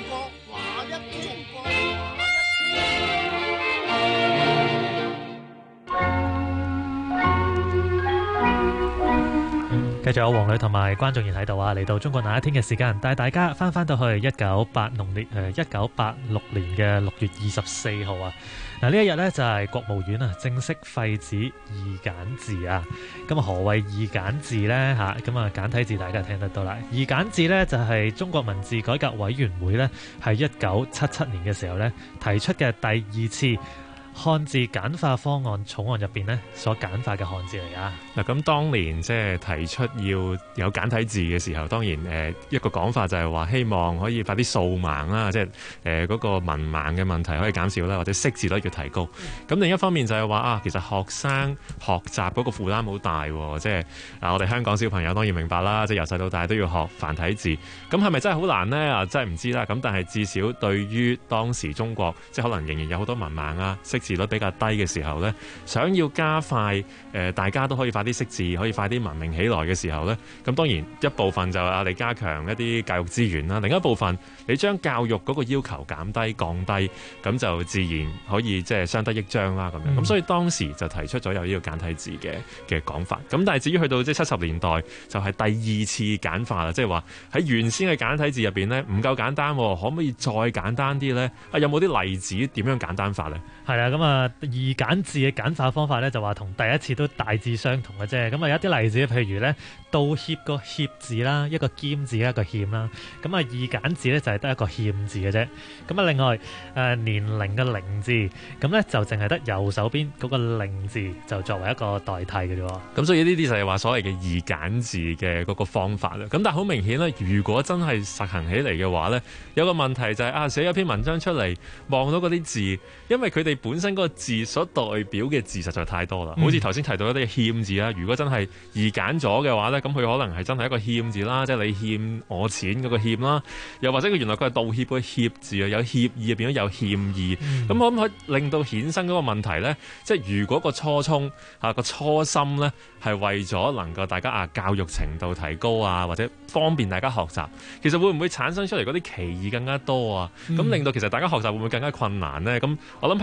繼續有黃女同埋關仲賢喺度啊！嚟到中國那一天嘅時間，帶大家翻到去1986年嘅6月24號啊！嗱，呢一日呢，就係國務院啊正式廢止二簡字啊！咁何謂二簡字呢？嚇，咁啊簡體字大家聽得到啦。二簡字呢，就係中國文字改革委員會呢，喺1977年嘅時候呢提出嘅第2次漢字簡化方案草案入邊呢所簡化嘅漢字嚟啊！ 嗱，咁當年即係提出要有簡體字嘅時候，當然一個講法就係話希望可以快啲掃盲啦，即係嗰個文盲嘅問題可以減少啦，或者識字率要提高。咁另一方面就係話其實學生學習嗰個負擔好大喎，即係我哋香港小朋友當然明白啦，即係由細到大都要學繁體字。咁係咪真係好難呢？真係唔知啦。咁但係至少對於當時中國即係可能仍然有好多文盲啊，識字率比較低嘅時候呢，想要加快大家都可以快啲識字，可以快啲文明起來嘅時候呢，咁當然一部分就係你加強一啲教育資源啦，另一部分你將教育嗰個要求減低降低，咁就自然可以即係相得益彰啦咁樣。咁所以當時就提出咗有呢個簡體字嘅講法。咁但係至於去到即係70年代就係第2次簡化啦，即係話喺原先嘅簡體字入邊呢，唔夠簡單，可唔可以再簡單啲呢？有冇啲例子點樣簡單法呢？ 係啦，咁啊二簡字嘅簡化方法咧，就話同第一次都大致相同嘅啫。咁啊有一啲例子，譬如咧道歉個歉字啦，一個兼字一個欠啦。咁啊二簡字咧就係得一個欠字嘅啫。咁啊另外年齡嘅齡字，咁咧就淨係得右手邊嗰個齡字就作為一個代替嘅啫。 咁所以呢啲就係話所謂嘅二簡字嘅嗰個方法啦。咁但係好明顯咧，如果真係實行起嚟嘅話咧，有個問題就係寫一篇文章出嚟，望到嗰啲字，因為佢哋本身嗰個字所代表嘅字實在太多啦。好似頭先提到一啲欠字啦，如果真係二簡咗嘅話咧，咁佢可能係真係一個欠字啦，即係你欠我錢嗰個欠啦，又或者佢原來佢係道歉嗰個歉字啊，有歉意變咗有欠意。咁可唔可以令到衍生嗰個問題咧？即係如果個初衷個初心咧係為咗能夠大家教育程度提高啊，或者方便大家學習，其實會唔會產生出嚟嗰啲歧義更加多啊？咁令到其實大家學習會唔會更加困難咧？咁我諗係去到嗰個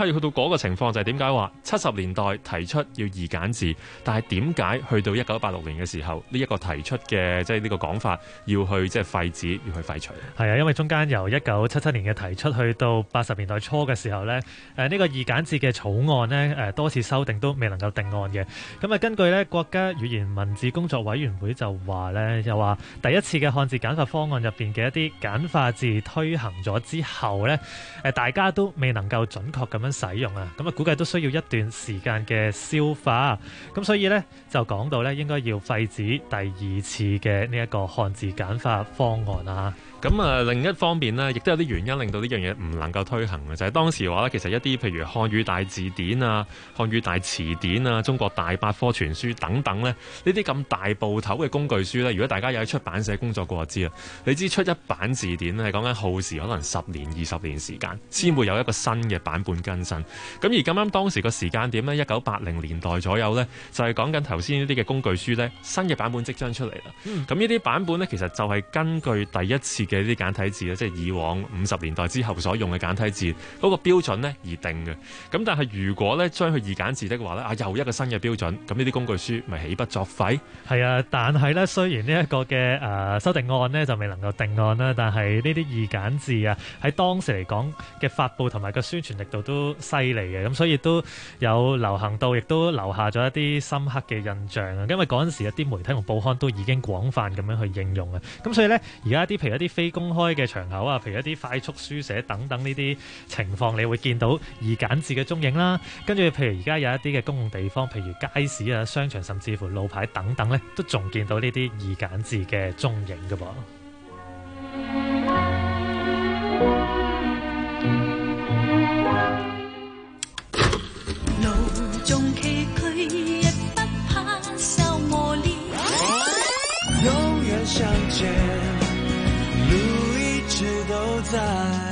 個情況就係點解話70年代提出要二揀制，但係點解去到1986年嘅時候呢一個提出嘅即係呢個講法要去即係廢止，要去廢除？ 係啊，因為中間由1977年嘅提出去到80年代初嘅時候呢，呢個二揀制嘅草案呢，多次修訂都未能夠定案嘅。咁啊，根據呢國家語言文字工作委員會就話呢，又話第一次嘅漢字簡化方案入邊嘅一啲簡化字推行咗之後呢，大家都未能夠準確咁樣使用啊，咁啊估計都需要一段時間嘅消化，咁所以呢，就講到呢應該要廢止第二次嘅呢一個漢字簡化方案啊。 咁啊，另一方面呢，亦都有啲原因令到呢樣嘢唔能夠推行嘅，就係當時話咧，其實一啲譬如漢語大字典啊、漢語大詞典啊、中國大百科全書等等呢，呢啲咁大部頭嘅工具書呢，如果大家有喺出版社工作過就知啦，你知出一版字典咧係講緊耗時可能10年、20年時間，先會有一個新嘅版本更新。咁而咁啱當時個時間點呢，1980年代左右呢，就係講緊頭先呢啲嘅工具書呢，新嘅版本即將出嚟啦。咁呢啲版本呢，其實就係根據第一次嘅啲簡體字咧，即係以往50年代之後所用嘅簡體字嗰個標準咧而定嘅。咁但係如果咧將佢二簡字的話咧，又一個新嘅標準，咁呢啲工具書咪豈不作廢？係啊，但係咧雖然呢一個嘅修訂案呢就未能夠定案啦，但係呢啲二簡字啊喺當時嚟講嘅發布同埋個宣傳力度都犀利嘅，咁所以都有流行到，亦都留下咗一啲深刻嘅印象啊。因為嗰陣時一啲媒體同報刊都已經廣泛咁樣去應用啊，咁所以咧而家譬如一啲非公開嘅場口啊，譬如一啲快速書寫等等呢啲情況，你會見到二簡字嘅蹤影啦。跟住譬如而家有一啲嘅公共地方，譬如街市啊、商場，甚至乎路牌等等咧，都仲見到呢啲二簡字嘅蹤影㗎噃。 路中崎嶇，也不怕受磨練，永遠相見，路一直都在。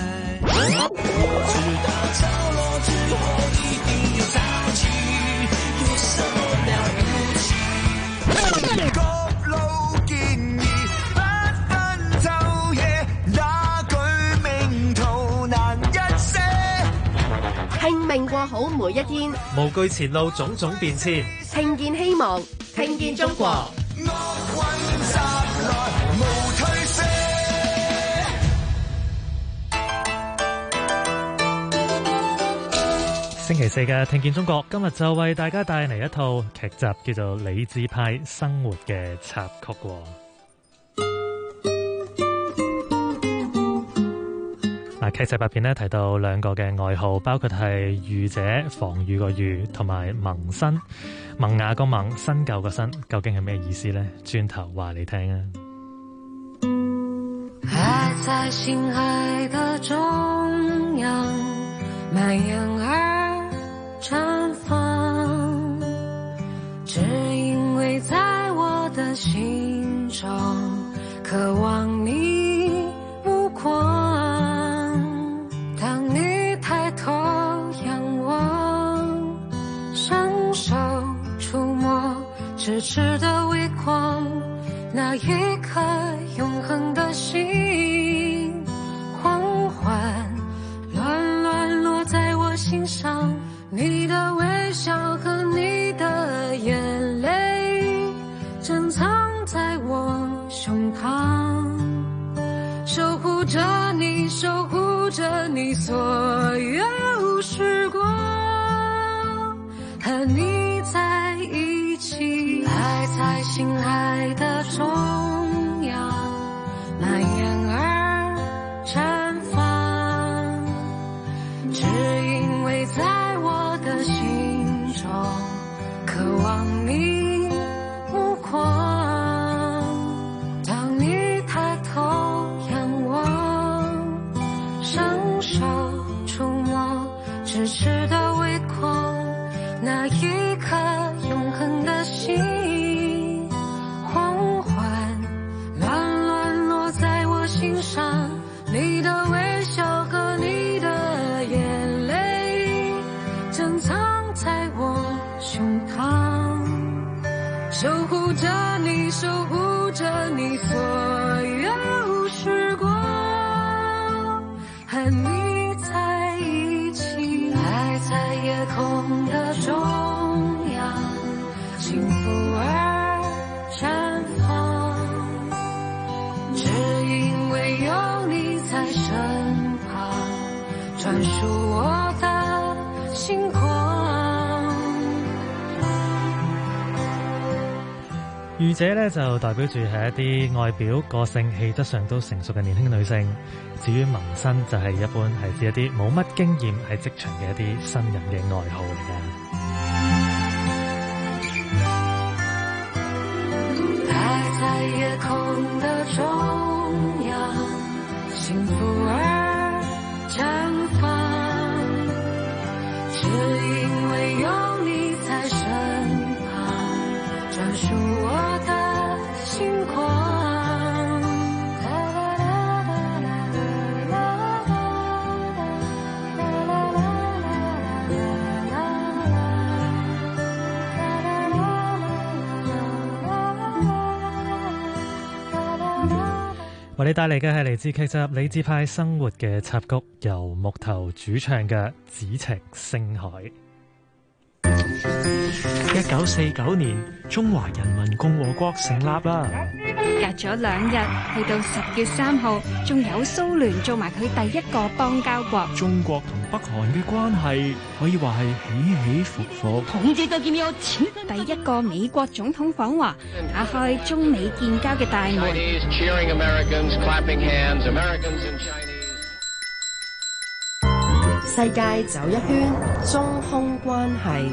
直到潮落之後，一定有潮起，有什麼了不起？各路建議，不分晝夜，那句名圖難一些。 拼命過好每一天， 無懼前路種種變遷， 聽見希望，聽見中國。 星期四嘅聽見中國，今日就為大家帶嚟一套劇集，叫做《理智派生活》嘅插曲。劇集入邊咧提到兩個嘅外號，包括係御者防禦個御，同埋萌新萌芽個萌，新舊個新，究竟係咩意思呢？轉頭話你聽啊！ 愛在心海的中央蔓延而綻放，只因為在我的心中渴望你目光。當你抬頭仰望，雙手觸摸咫尺的微光，那一顆永恆的心緩緩亂亂落在我心上，你的微笑和你的眼淚珍藏在我胸膛，守護着你，守護着你所有時光，和你在一起，愛在心海的中央蔓延而綻放，只因為在我的心中渴望你目光，當你抬頭仰望，雙手觸摸咫尺的微光，那一顆永恆的心緩緩亂亂落在我心上，你的微笑和你的眼淚珍藏在我胸膛，守護着你，守護着你所有時光，和你在一起，愛在夜空的中央，幸福而绽放，只因为有你在身旁，专屬我的星光。 御姐呢就代表住係一啲外表、個性、氣質上都成熟嘅年輕女性。至於紋身就係一般係指一啲冇乜經驗喺職場嘅一啲新人嘅愛好嚟㗎。 愛在夜空的中央，幸福而綻放，只因為有你在身旁，專屬我的星光。 為你帶嚟嘅係嚟自劇集《理智派生活》嘅插曲，由木頭主唱嘅《咫尺星海》。 1949年，中華人民共和國成立啦。 隔咗2日，去到10月3號，仲有蘇聯做埋佢第一個邦交國。 中國同北韓嘅關係可以話係起起伏伏。 第一個美國總統訪華，打開中美建交嘅大門。 世界走一圈，中空關係。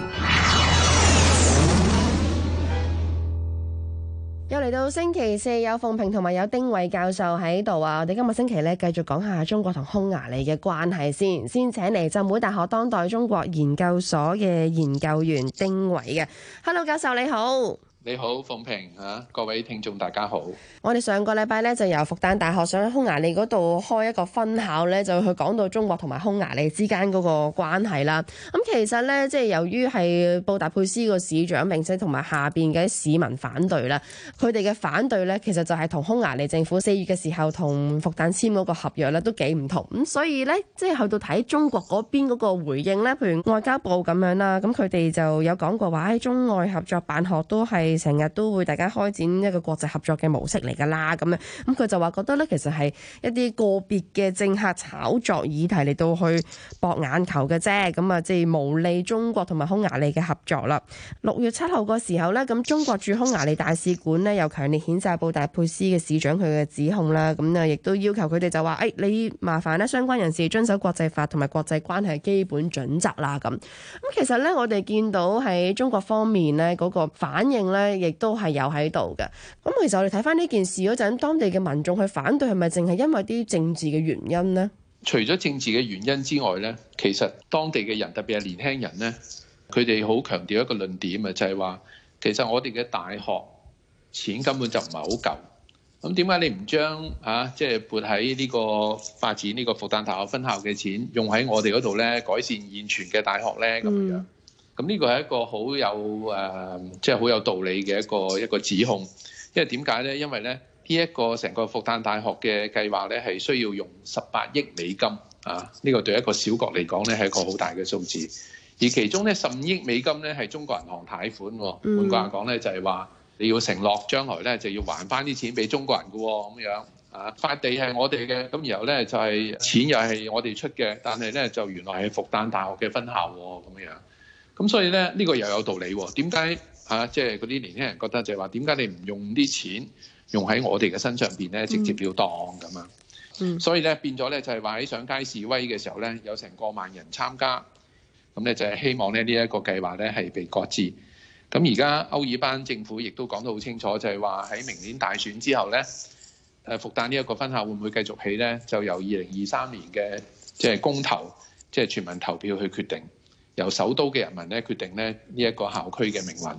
又嚟到星期四，有鳳萍同埋有丁偉教授喺度啊！我哋今個星期咧繼續講下中國同匈牙利嘅關係先。先請嚟浸會大學當代中國研究所嘅研究員丁偉嘅。Hello， 教授你好。 你好，鳳萍嚇，各位聽眾大家好。 我哋上個禮拜咧就由復旦大學上匈牙利嗰度開一個分校咧，就去講到中國同埋匈牙利之間嗰個關係啦。咁其實咧，即係由於係布達佩斯個市長，並且同埋下邊嘅市民反對啦，佢哋嘅反對咧，其實就係同匈牙利政府4月嘅時候同復旦簽嗰個合約咧都幾唔同。咁所以咧，即係去到睇中國嗰邊嗰個回應咧，譬如外交部咁樣啦，咁佢哋就有講過話，喺中外合作辦學都係成日都會大家開展一個國際合作嘅模式嚟㗎啦，咁樣咁佢就話覺得咧，其實係一啲個別嘅政客炒作議題嚟到去博眼球嘅啫，咁啊即係無利中國同埋匈牙利嘅合作啦。6月7號個時候咧，咁中國駐匈牙利大使館咧又強烈譴責布達佩斯嘅市長佢嘅指控啦，咁啊亦都要求佢哋就話你麻煩咧相關人士遵守國際法同埋國際關係基本準則啦咁。咁其實咧，我哋見到喺中國方面咧嗰個反應咧，亦都係有喺度嘅。咁其實我哋睇翻呢件事嗰陣，當地嘅民眾去反對係咪淨係因為啲政治嘅原因呢？ 除咗政治嘅原因之外咧，其實當地嘅人，特別係年輕人咧，佢哋好強調一個論點啊，就係話其實我哋嘅大學錢根本就唔係好夠。咁點解你唔將即係撥喺呢個發展呢個復旦大學分校嘅錢用喺我哋嗰度咧，改善現存嘅大學咧咁樣？咁呢個係一個好有即係好有道理嘅一個指控，因為點解咧？因為咧呢一個成個復旦大學嘅計劃咧係需要用18億美金啊！呢個對一個小國嚟講咧係一個好大嘅數字，而其中咧15億美金咧係中國銀行貸款喎。換句話講咧就係話你要承諾將來咧就要還翻啲錢俾中國人嘅喎，咁樣啊，塊地係我哋嘅，咁然後咧就係錢又係我哋出嘅，但係咧就原來係復旦大學嘅分校喎，咁樣。咁所以咧，呢個又有道理喎。點解即係嗰啲年輕人覺得就係話，點解你唔用啲錢用喺我哋嘅身上邊咧，直接了當咁啊？所以咧變咗咧就係話喺上街示威嘅時候咧，有成過萬人參加，咁咧就係希望咧呢一個計劃咧係被擱置。咁而家歐爾班政府亦都講得好清楚，就係話喺明年大選之後咧，復旦呢一個分校會唔會繼續起咧，就由2023年嘅即係公投，即係全民投票去決定。由首都嘅人民咧決定咧呢一個校區嘅命運。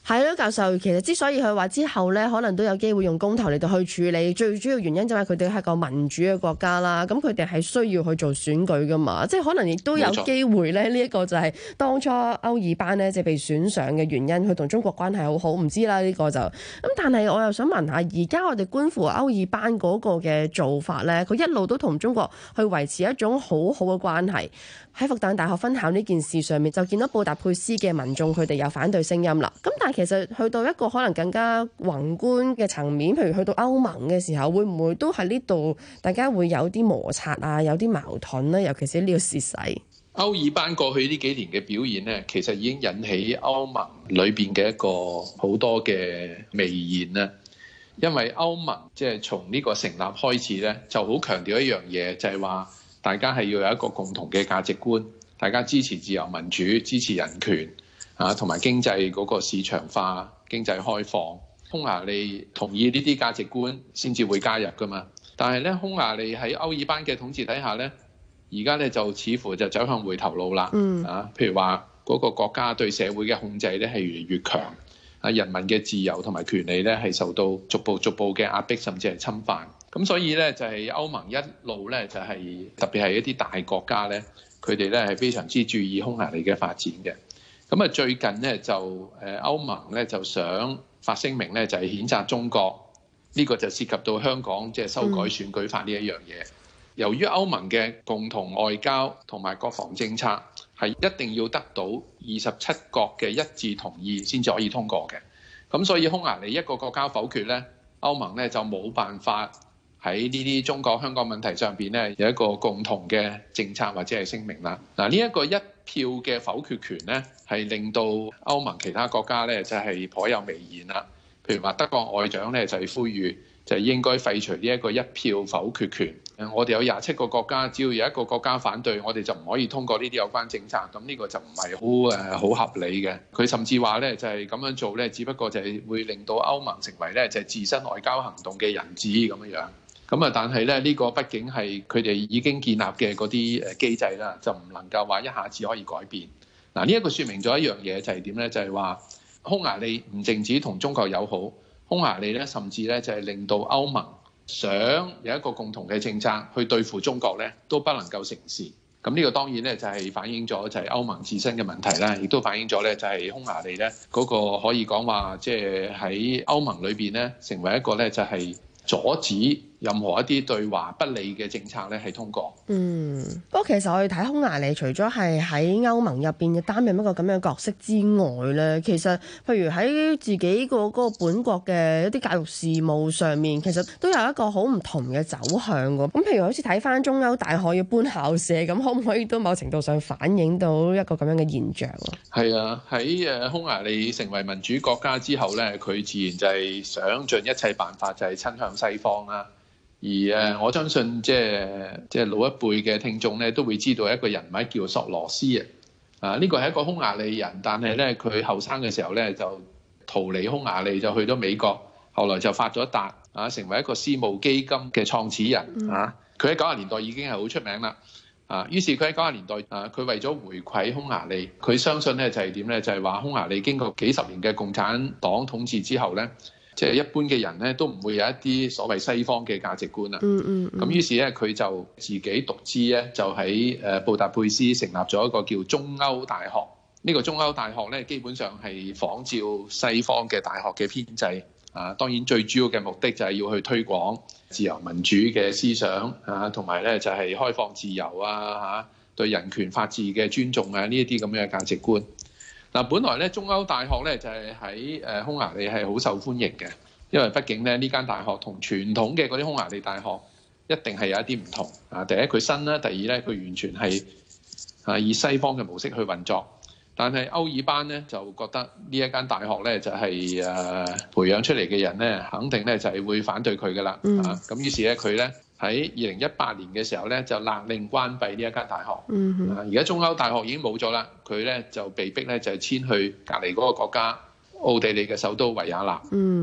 係咯，教授，其實之所以佢話之後咧，可能都有機會用公投嚟到去處理，最主要原因就係佢哋係個民主嘅國家啦。咁佢哋係需要去做選舉噶嘛，即係可能亦都有機會咧。呢一個就係當初歐爾班咧，即係被選上嘅原因，佢同中國關係好好，唔知啦呢個就咁。但係我又想問下，而家我哋觀乎歐爾班嗰個嘅做法咧，佢一路都同中國去維持一種好好嘅關係。喺復旦大學分校呢件事上面，就見到布達佩斯嘅民眾佢哋有反對聲音啦。咁但係其實去到一個可能更加宏觀嘅層面，譬如去到歐盟嘅時候，會唔會都喺呢度大家會有啲摩擦啊，有啲矛盾呢？尤其是呢個時勢。 歐爾班過去呢幾年嘅表現呢，其實已經引起歐盟裏邊嘅一個好多嘅微言啦。因為歐盟即係從呢個成立開始呢，就好強調一樣嘢，就係話大家係要有一個共同嘅價值觀，大家支持自由民主、支持人權啊，同埋經濟嗰個市場化、經濟開放。匈牙利同意呢啲價值觀先至會加入㗎嘛。但係咧，匈牙利喺歐爾班嘅統治底下咧，而家咧就似乎就走向回頭路啦。啊，譬如話嗰個國家對社會嘅控制咧係越嚟越強，啊，人民嘅自由同埋權利咧係受到逐步嘅壓迫，甚至係侵犯。咁所以咧就係歐盟一路咧就係特別係一啲大國家咧，佢哋咧係非常之注意匈牙利嘅發展嘅。咁啊最近咧就歐盟咧就想發聲明咧就係譴責中國，呢個就涉及到香港即係修改選舉法呢一樣嘢。由於歐盟嘅共同外交同埋國防政策係一定要得到27國嘅一致同意先至可以通過嘅，咁所以匈牙利一個國家否決咧，歐盟咧就冇辦法喺呢啲中國香港問題上邊咧有一個共同嘅政策或者係聲明啦。嗱，呢一個一票嘅否決權咧，係令到歐盟其他國家咧就係頗有微言啦。譬如話德國外長咧就係呼籲就應該廢除呢一個一票否決權。我哋有27個國家，只要有一個國家反對，我哋就唔可以通過呢啲有關政策。咁呢個就唔係好合理嘅。佢甚至話咧就係咁樣做咧，只不過就係會令到歐盟成為咧就係自身外交行動嘅人質咁樣樣。咁啊，但係咧呢個畢竟係佢哋已經建立嘅嗰啲機制啦，就唔能夠話一下子可以改變。嗱，呢一個説明咗一樣嘢就係點咧？就係話匈牙利唔淨止同中國友好，匈牙利咧甚至咧就係令到歐盟想有一個共同嘅政策去對付中國咧，都不能夠成事。咁呢個當然咧就係反映咗就係歐盟自身嘅問題啦，亦都反映咗咧就係匈牙利咧嗰個可以講話即係喺歐盟裏邊咧成為一個咧就係阻止任何一啲對華不利嘅政策咧係通過。 不過其實我哋睇匈牙利除咗係喺歐盟入邊擔任一個咁樣嘅角色之外咧，其實譬如喺自己嗰個本國嘅一啲教育事務上面，其實都有一個好唔同嘅走向㗎。咁譬如好似睇翻中歐大學要搬校舍咁，可唔可以都某程度上反映到一個咁樣嘅現象啊？係啊，喺匈牙利成為民主國家之後咧，佢自然就係想盡一切辦法就係親向西方啦。而我相信即係老一輩嘅聽眾咧，都會知道一個人物叫索羅斯啊。呢個係一個匈牙利人，但係咧佢後生嘅時候咧就逃離匈牙利，就去咗美國，後來就發咗達啊，成為一個私募基金嘅創始人啊。佢喺90年代已經係好出名啦啊。於是佢喺90年代啊，佢為咗回饋匈牙利，佢相信咧就係點咧？就係話匈牙利經過幾十年嘅共產黨統治之後咧，即係一般嘅人咧，都唔會有一啲所謂西方嘅價值觀啦。咁於是咧，佢就自己獨資咧，就喺布達佩斯成立咗一個叫中歐大學。呢個中歐大學咧，基本上係仿照西方嘅大學嘅編制啊。當然最主要嘅目的就係要去推廣自由民主嘅思想啊，同埋咧就係開放自由啊，嚇對人權法治嘅尊重啊，呢一啲咁嘅價值觀。嗱，本來咧中歐大學咧就係喺匈牙利係好受歡迎嘅，因為畢竟咧呢間大學同傳統嘅嗰啲匈牙利大學一定係有一啲唔同啊。第一佢新啦，第二咧佢完全係以西方嘅模式去運作。但係歐爾班咧就覺得呢一間大學咧就係培養出嚟嘅人咧，肯定咧就係會反對佢噶啦啊。咁於是咧佢咧喺2018年嘅時候咧就勒令關閉呢一間大學。而家中歐大學已經冇咗啦，佢咧就被逼咧就係遷去隔離嗰個國家奧地利嘅首都維也納。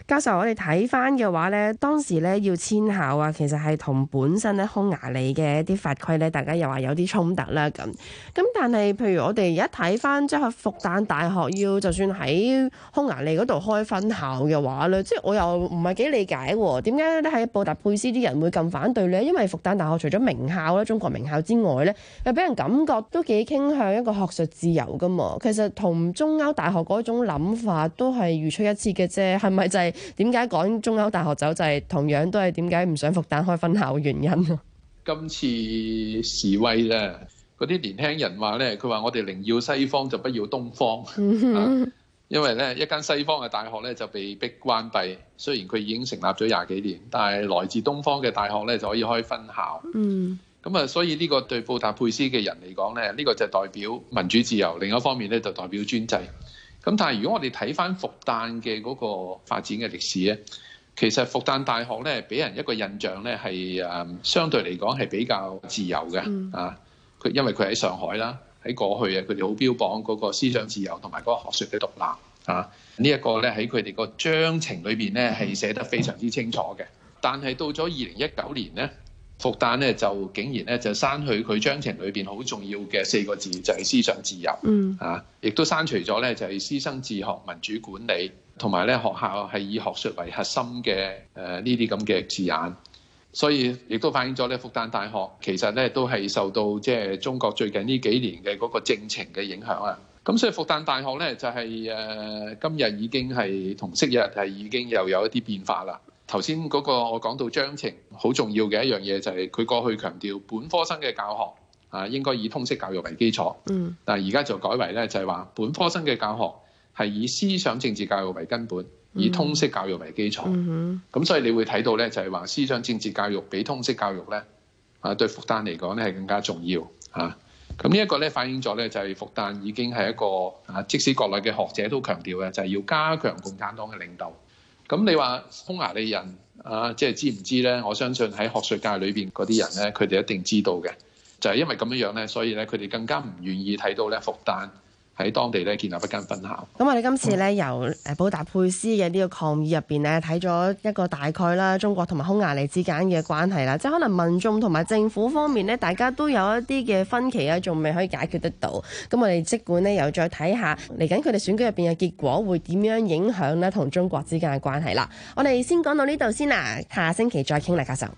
教授，我哋睇翻嘅話咧，當時咧要遷校啊，其實係同本身咧匈牙利嘅一啲法規咧，大家又話有啲衝突啦咁。但係譬如我哋而家睇翻即係復旦大學要就算喺匈牙利嗰度開分校嘅話咧，即係我又唔係幾理解喎，點解咧喺布達佩斯啲人會咁反對咧？因為復旦大學除咗名校咧，中國名校之外咧，又俾人感覺都幾傾向一個學術自由噶嘛。其實同中歐大學嗰種諗法都係如出一轍嘅啫，係咪就係點解講中歐大學走就係同樣都係點解唔想復旦開分校嘅原因啊？ 今次示威咧，嗰啲年輕人話咧，佢話我哋寧要西方就不要東方，因為咧一間西方嘅大學咧就被逼關閉，雖然佢已經成立咗20幾年，但係來自東方嘅大學咧就可以開分校。咁啊，所以呢個對布達佩斯嘅人嚟講咧，呢個就代表民主自由；另一方面咧就代表專制。咁但係如果我哋睇翻復旦嘅嗰個發展嘅歷史咧，其實復旦大學咧俾人一個印象咧係相對嚟講係比較自由嘅佢因為佢喺上海啦，喺過去佢哋好標榜嗰個思想自由同埋嗰個學術嘅獨立呢一個咧喺佢哋個章程裏邊咧係寫得非常之清楚嘅。但係到咗2019年咧，復旦咧就竟然咧就刪去佢章程裏邊好重要嘅4個字，就係思想自由亦都刪除咗咧就係師生自學、民主管理，同埋咧學校係以學術為核心嘅呢啲咁嘅字眼。所以亦都反映咗咧，復旦大學其實咧都係受到即係中國最近呢幾年嘅嗰個政情嘅影響啊。咁所以復旦大學咧就係今日已經係同昔日係已經又有一啲變化啦。頭先嗰個我講到章程好重要嘅一樣嘢就係佢過去強調本科生嘅教學應該以通識教育為基礎，但係而家就改為咧就係話本科生嘅教學係以思想政治教育為根本，以通識教育為基礎。咁所以你會睇到咧就係話思想政治教育比通識教育咧對復旦嚟講咧係更加重要咁呢一個咧反映咗咧就係復旦已經係一個即使國內嘅學者都強調嘅就係要加強共產黨嘅領導。咁你話匈牙利人即係知唔知咧？我相信喺學術界裏邊嗰啲人咧，佢哋一定知道嘅。就係因為咁樣樣咧，所以咧佢哋更加唔願意睇到咧復旦喺當地咧建立一間分校。 咁我哋今次咧由布達佩斯嘅呢個抗議入邊咧睇咗一個大概啦，中國同埋匈牙利之間嘅關係啦，即係可能民眾同埋政府方面咧，大家都有一啲嘅分歧啊，仲未可以解決得到。咁我哋即管咧又再睇下嚟緊佢哋選舉入邊嘅結果會點樣影響咧同中國之間嘅關係啦。我哋先講到呢度先啦，下星期再傾啦，教授。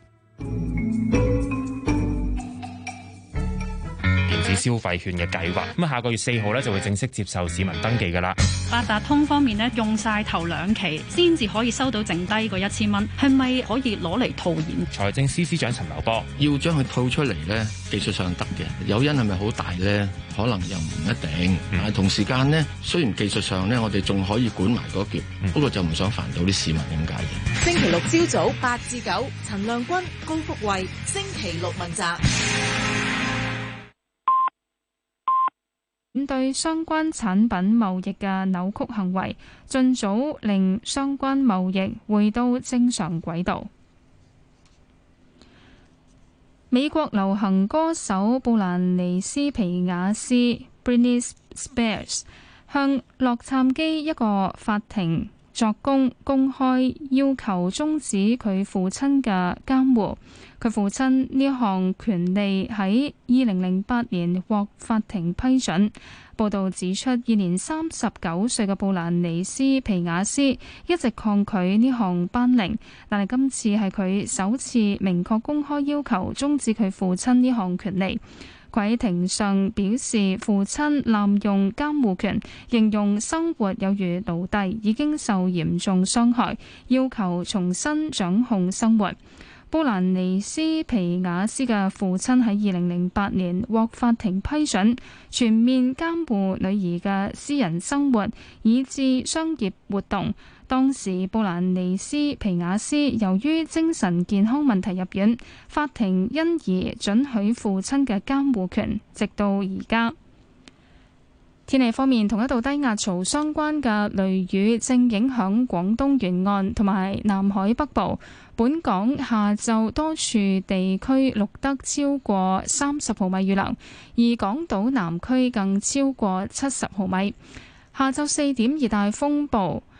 消費券嘅計劃咁下個月4號咧就會正式接受市民登記噶啦。 八達通方面咧，用晒頭2期先至可以收到剩低嗰1000蚊，係咪可以攞嚟套現？ 財政司司長陳茂波要將佢套出嚟咧，技術上得嘅，誘因係咪好大咧？可能又唔一定。但係同時間咧，雖然技術上咧，我哋仲可以管埋嗰橛，不過就唔想煩到啲市民咁解嘅。 星期六朝早8至9，陳亮君、高福慧，星期六問責。 面對相關產品貿易嘅扭曲行為，盡早令相關貿易回到正常軌道。美國流行歌手布蘭尼斯皮亞斯 （Britney Spears） 向洛杉磯一個法庭作供，公開要求終止佢父親嘅監護。佢父親呢項權利喺2008年獲法庭批准。報道指出，現年39歲嘅布蘭尼斯皮亞斯一直抗拒呢項頒令，但係今次係佢首次明確公開要求終止佢父親呢項權利。佢喺庭上表示，父親濫用監護權，形容生活有如奴隸，已經受嚴重傷害，要求重新掌控生活。布蘭尼斯皮亞斯嘅父親喺2008年獲法庭批准全面監護女兒嘅私人生活，以至商業活動。當時布蘭尼斯皮亞斯由於精神健康問題入院，法庭因而准許父親嘅監護權，直到而家。天氣方面，同一道低壓槽相關嘅雷雨正影響廣東沿岸同埋南海北部。本港下晝多處地區錄得超過30毫米雨量，而港島南區更超過70毫米。下晝4點，熱帶風暴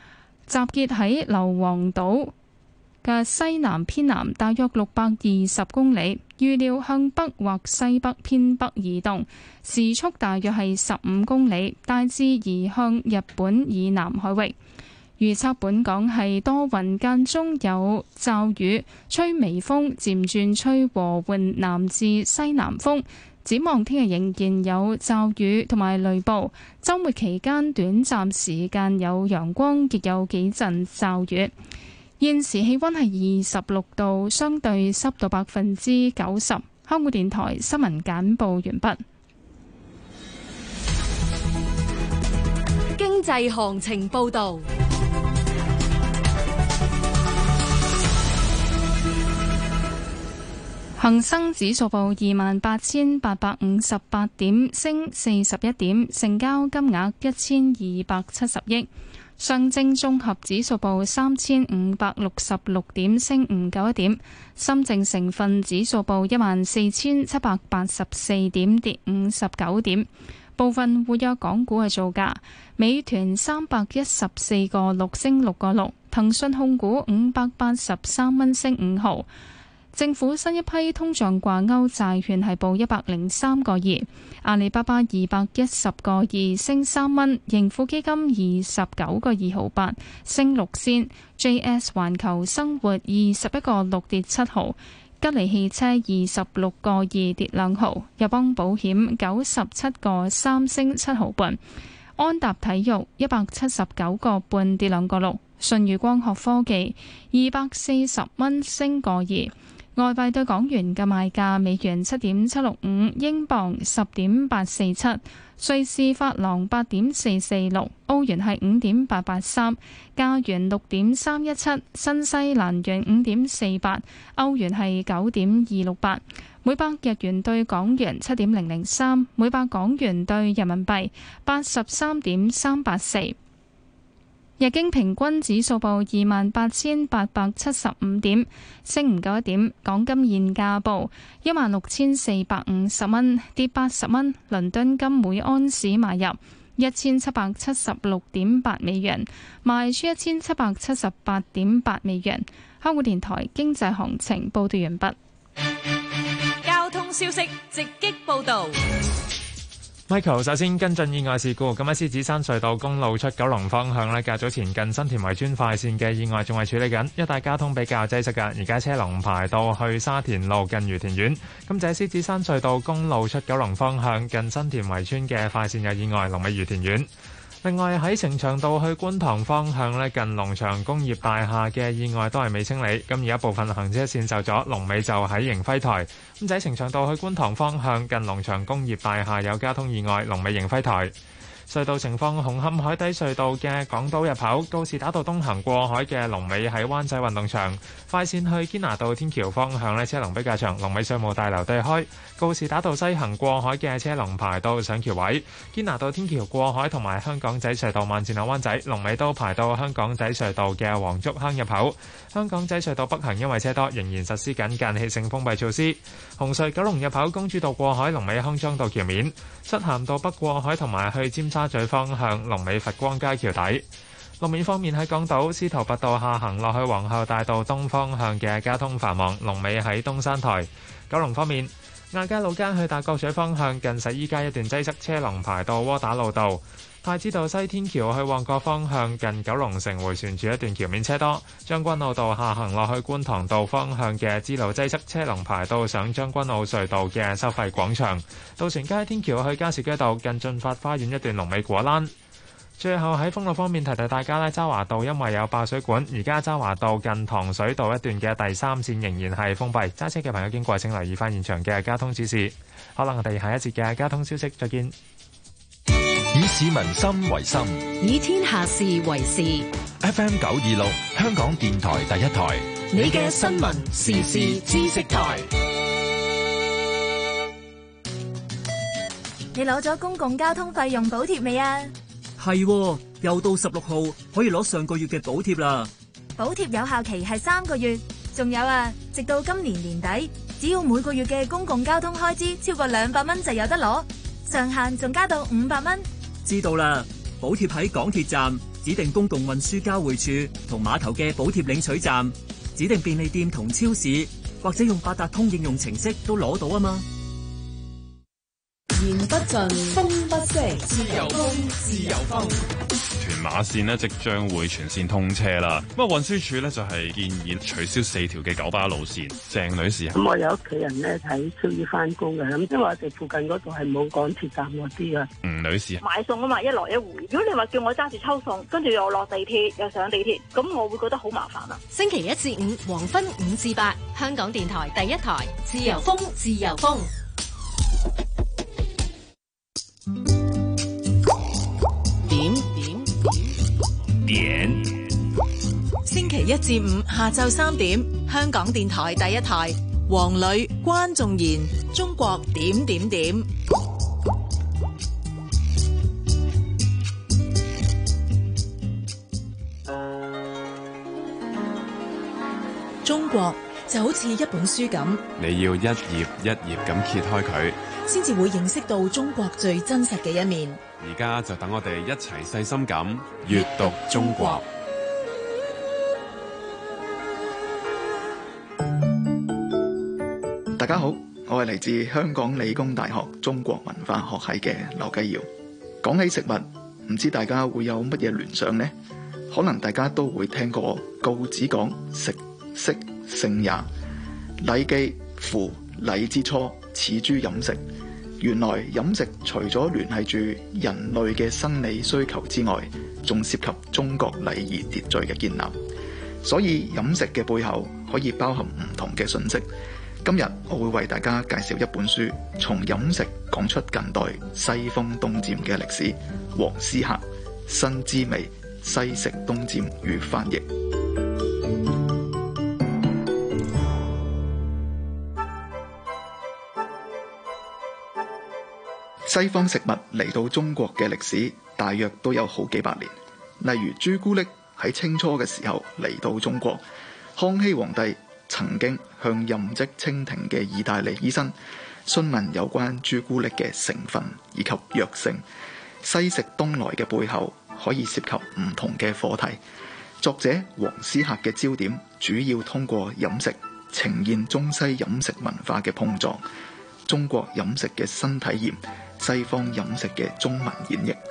集結喺硫磺島嘅西南偏南大約620公里，預料向北或西北偏北移動，時速大約係15公里，大致移向日本以南海域。預測本港係多雲間中有驟雨，吹微風，漸轉吹和緩南至西南風。展望聽日仍然有驟雨同埋雷暴，週末期間短暫時間有陽光，亦有幾陣驟雨。現時氣溫係26度，相對濕度90%。香港電台新聞簡報完畢。 經濟行情報導。 恒生指數報28,858點，升41點，成交金額1270億。上證綜合指數報3566點，升591點。深證成分指數報14,784點，跌59點。部分活躍港股嘅造價：美團314個6升6個6，騰訊控股583蚊升5毫。政府新一批通脹掛鈎債券係報103個2，阿里巴巴210個2升3蚊，盈富基金29個2毫8升6仙，JS 環球生活21個6跌7毫，吉利汽車26個2跌2毫，友邦保險97個3升7毫半，安踏體育179個半跌2個6，舜宇光學科技240蚊升個2。外幣對港元嘅賣價：美元7.765，英鎊10.847，瑞士法郎8.446，歐元係5.883，加元6.317，新西蘭元5.48，歐元係9.268，每百日元對港元7.003，每百港元對人民幣83.384。日經平均指數報28,875點，升唔夠1點。港金現價報16,450蚊，跌80蚊。倫敦金每安士買入1776.8美元，賣出1778.8美元。香港電台經濟行情報道完畢。 交通消息直擊報導。 Michael 首先跟進意外事故，咁喺獅子山隧道公路出九龍方向呢，較早前近新田圍村快線嘅意外仲係處理緊，一帶交通比較擠塞㗎，而家車龍排到去沙田路近愉田苑。咁就喺獅子山隧道公路出九龍方向近新田圍村嘅快線有意外，龍尾愉田苑。另外喺呈祥道去觀塘方向呢，近龍翔工業大廈嘅意外都係未清理，咁而一部分行車線受阻，龍尾就喺迎輝台。咁就喺呈祥道去觀塘方向近龍翔工業大廈有交通意外，龍尾迎輝台。隧道情況：紅磡海底隧道嘅港島入口告士打道東行過海嘅龍尾喺灣仔運動場，快線去堅拿道天橋方向呢，車龍比較長，龍尾稅務大樓對開。告士打道西行過海嘅車龍排到上橋位，堅拿道天橋過海同埋香港仔隧道慢線落灣仔龍尾都排到香港仔隧道嘅黃竹坑入口。香港仔隧道北行因為車多，仍然實施緊間歇性封閉措施。紅隧九龍入口公主道過海龍尾康莊道橋面，漆咸道北過海同埋去尖沙咀方向龍尾佛光街橋底。路面方面喺港島司徒拔道下行落去皇后大道東方向嘅交通繁忙，龍尾喺東山台。九龍方面，亞皆老街去大角咀方向近洗衣街一段擠塞，車龍排到窩打老道。太子道西天橋去旺角方向近九龍城迴旋處一段橋面車多。將軍澳道下行落去觀塘道方向嘅支路擠塞，車龍排到上將軍澳隧道嘅收費廣場。渡船街天橋去加士居道近駿發花園一段龍尾果欄。最後喺封路方面提提大家呢，渣華道因為有爆水管，而家渣華道近糖水道一段嘅第3線仍然係封閉，揸車嘅朋友經過請留意翻現場嘅交通指示。可能我哋下一節嘅交通消息再見。 以市民心為心， 以天下事為事。 FM 926香港電台第一台， 你嘅新聞時事知識台。 你攞咗公共交通費用補貼未啊？ 係，又到16號可以攞上個月嘅補貼啦。 補貼有效期係3個月，仲有啊，直到今年年底，只要每個月嘅公共交通開支超過200蚊就有得攞，上限仲加到500蚊。 知道啦， 補貼喺港鐵站、指定公共運輸交匯處同碼頭嘅補貼領取站、指定便利店同超市，或者用八達通應用程式都攞到啊嘛。 言不盡，風不息，自由風，自由風。 屯馬線呢即將會全線通車啦。咁啊，運輸署呢就係建議取消4條嘅九巴路線。鄭女士， 咁我有屋企人咧喺需要翻工嘅，咁因為我哋附近嗰度係冇港鐵站嗰啲啊。 吳女士， 買餸啊嘛，一來一回。如果你話叫我揸住抽餸，跟住又落地鐵，又上地鐵，咁我會覺得好麻煩啊。 星期一至五黃昏5至8，香港電台第一台，自由風，自由風。 點。星期一至五下晝3點，香港電台第一台，黃磊、關仲賢，中國點點點。中國就好似一本書咁， 你要一頁一頁咁揭開佢， 先至會認識到中國最真實嘅一面。 而家就等我哋一齊細心咁閱讀中國。 大家好，我係嚟自香港理工大學中國文化學系嘅劉繼堯。講起食物，唔知大家會有乜嘢聯想呢？可能大家都會聽過告子講食色性也，禮記夫禮之初，始諸飲食。原來飲食除咗聯繫住人類嘅生理需求之外，仲涉及中國禮儀秩序嘅建立。所以飲食嘅背後可以包含唔同嘅信息。今日我會為大家介紹一本書，從飲食講出近代西方東漸嘅歷史。黃思客，新滋味，西食東漸與翻譯。西方食物嚟到中國嘅歷史大約都有好幾百年。例如朱古力喺清初嘅時候嚟到中國，康熙皇帝曾經向任職清廷嘅意大利醫生詢問有關朱古力嘅成分以及藥性。西食東來嘅背後可以涉及唔同嘅課題。作者黃思客嘅焦點主要通過飲食呈現中西飲食文化嘅碰撞，中國飲食嘅新體驗，西方飲食嘅中文演繹。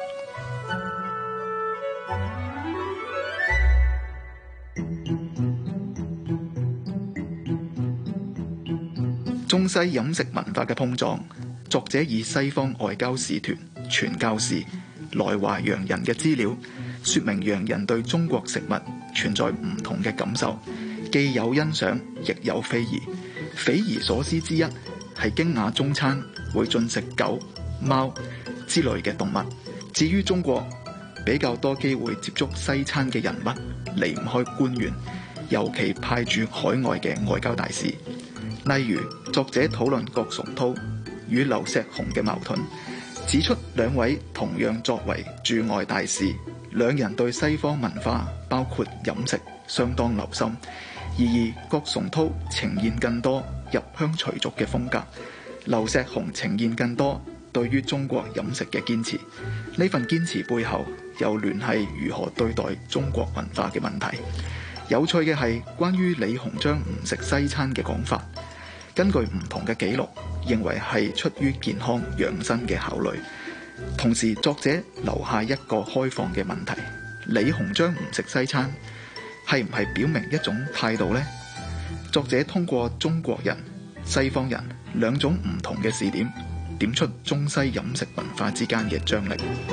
中西飲食文化嘅碰撞，作者以西方外交使團、傳教士、來華洋人嘅資料，說明洋人對中國食物存在唔同嘅感受，既有欣賞，亦有非議。匪夷所思之一係驚訝中餐會進食狗、貓之類嘅動物。至於中國比較多機會接觸西餐嘅人物，離唔開官員，尤其派駐海外嘅外交大使。例如作者討論郭崇韜與劉錫雄嘅矛盾，指出兩位同樣作為駐外大使，兩人對西方文化包括飲食相當留心，而郭崇韜呈現更多入鄉隨俗嘅風格，劉錫雄呈現更多對於中國飲食嘅堅持。呢份堅持背後又聯繫如何對待中國文化嘅問題。有趣嘅係關於李鴻章唔食西餐嘅講法，根據唔同嘅記錄，認為係出於健康養生嘅考慮。同時作者留下一個開放嘅問題：李鴻章唔食西餐係唔係表明一種態度呢？作者通過中國人、西方人兩種唔同嘅視點，點出中西飲食文化之間嘅張力。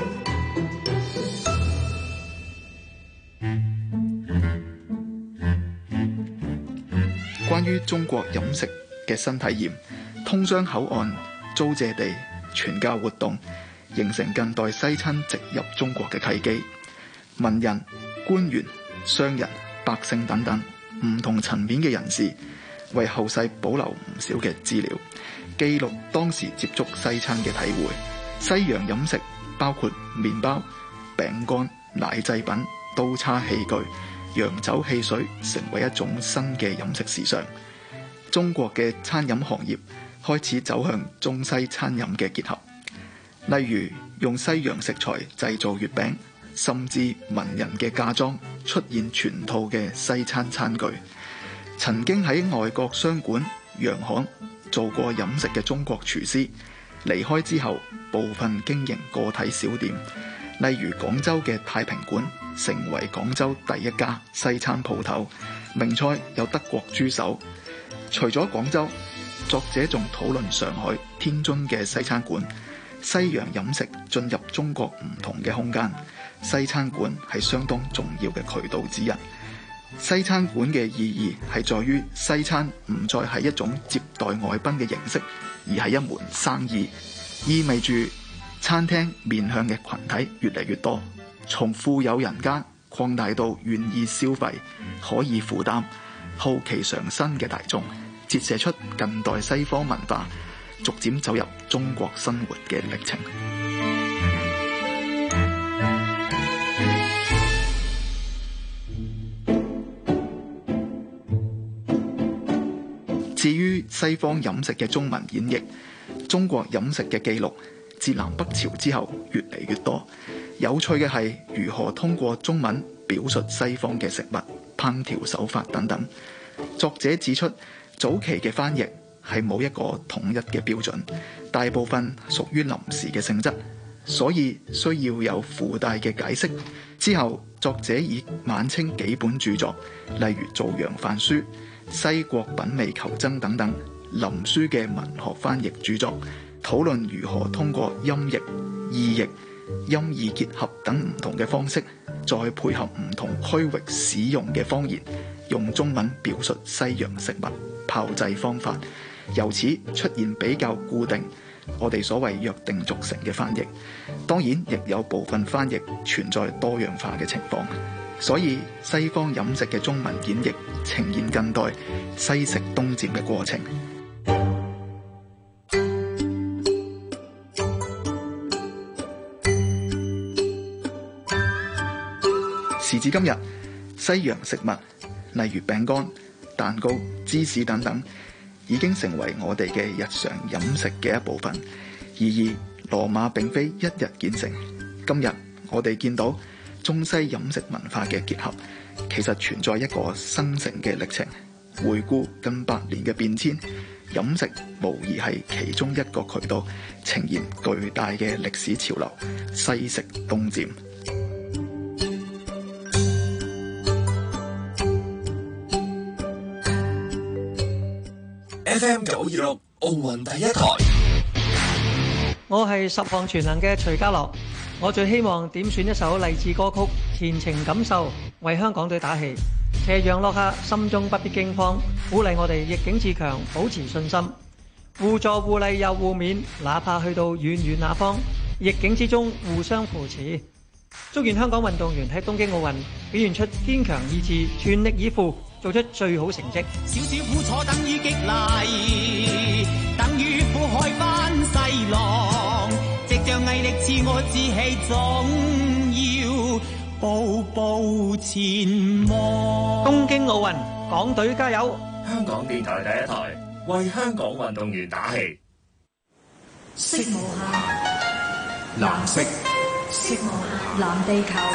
關於中國飲食嘅新體驗，通商口岸、租借地、傳教活動，形成近代西餐直入中國嘅契機。文人、官員、商人、百姓等等唔同層面嘅人士，為後世保留唔少嘅資料，記錄當時接觸西餐嘅體會。西洋飲食包括麵包、餅乾、奶製品、刀叉器具、洋酒汽水，成為一種新嘅飲食時尚。中國嘅餐飲行業開始走向中西餐飲嘅結合。 例如用西洋食材製造月餅，甚至文人嘅嫁妝出現全套嘅西餐餐具。曾經喺外國商館、洋行做過飲食嘅中國廚師，離開之後部分經營個體小店，例如廣州嘅太平館成為廣州第一家西餐鋪頭，名菜有德國豬手。除咗廣州，作者仲討論上海、天津嘅西餐館。西洋飲食進入中國唔同嘅空間，西餐館係相當重要嘅渠道之一。西餐館嘅意義係在於西餐唔再係一種接待外賓嘅形式，而係一門生意，意味住餐廳面向嘅群體越嚟越多，從富有人家擴大到願意消費、可以負擔、好奇嘗新嘅大眾，折射出近代西方文化逐漸走入中國生活嘅歷程。至於西方飲食嘅中文演繹，中國飲食嘅記錄自南北朝之後越嚟越多。有趣嘅係如何通過中文表述西方嘅食物、烹調手法等等。作者指出，早期嘅翻譯係冇一個統一嘅標準，大部分屬於臨時嘅性質，所以需要有附帶嘅解釋。之後作者以晚清幾本著作，例如《造洋飯書》、《西國品味求真》等等林書嘅文學翻譯著作，討論如何通過音譯、意譯、音義結合等唔同嘅方式，再配合唔同區域使用嘅方言，用中文表述西洋食物、炮製方法，由此出現比較固定，我哋所謂約定俗成嘅翻譯。當然亦有部分翻譯存在多樣化嘅情況，所以西方飲食嘅中文演繹呈現近代西食東漸嘅過程。時至今日，西洋食物例如餅乾、蛋糕、芝士等等，已經成為我哋嘅日常飲食嘅一部分。然而羅馬並非一日建成，今日我哋見到中西飲食文化嘅結合，其實存在一個生成嘅歷程。回顧近百年嘅變遷，飲食無疑係其中一個渠道，呈現巨大嘅歷史潮流，西食東漸。 FM 926奧運第一台， 我係十項全能嘅徐家樂，我最希望點選一首勵志歌曲《前程感受》，為香港隊打氣。斜陽落下，心中不必驚慌，鼓勵我哋逆境自強，保持信心，互助互勵又互勉，哪怕去到遠遠那方，逆境之中互相扶持。祝願香港運動員喺東京奧運表現出堅強意志，全力以赴，做出最好成績。 少少苦楚等於激勵，等於苦海翻細浪，藉着毅力自我志氣，總要步步前望。 東京奧運，港隊加油！ 香港電台第一台，為香港運動員打氣。 色無限， 藍色， 色無限，藍地球。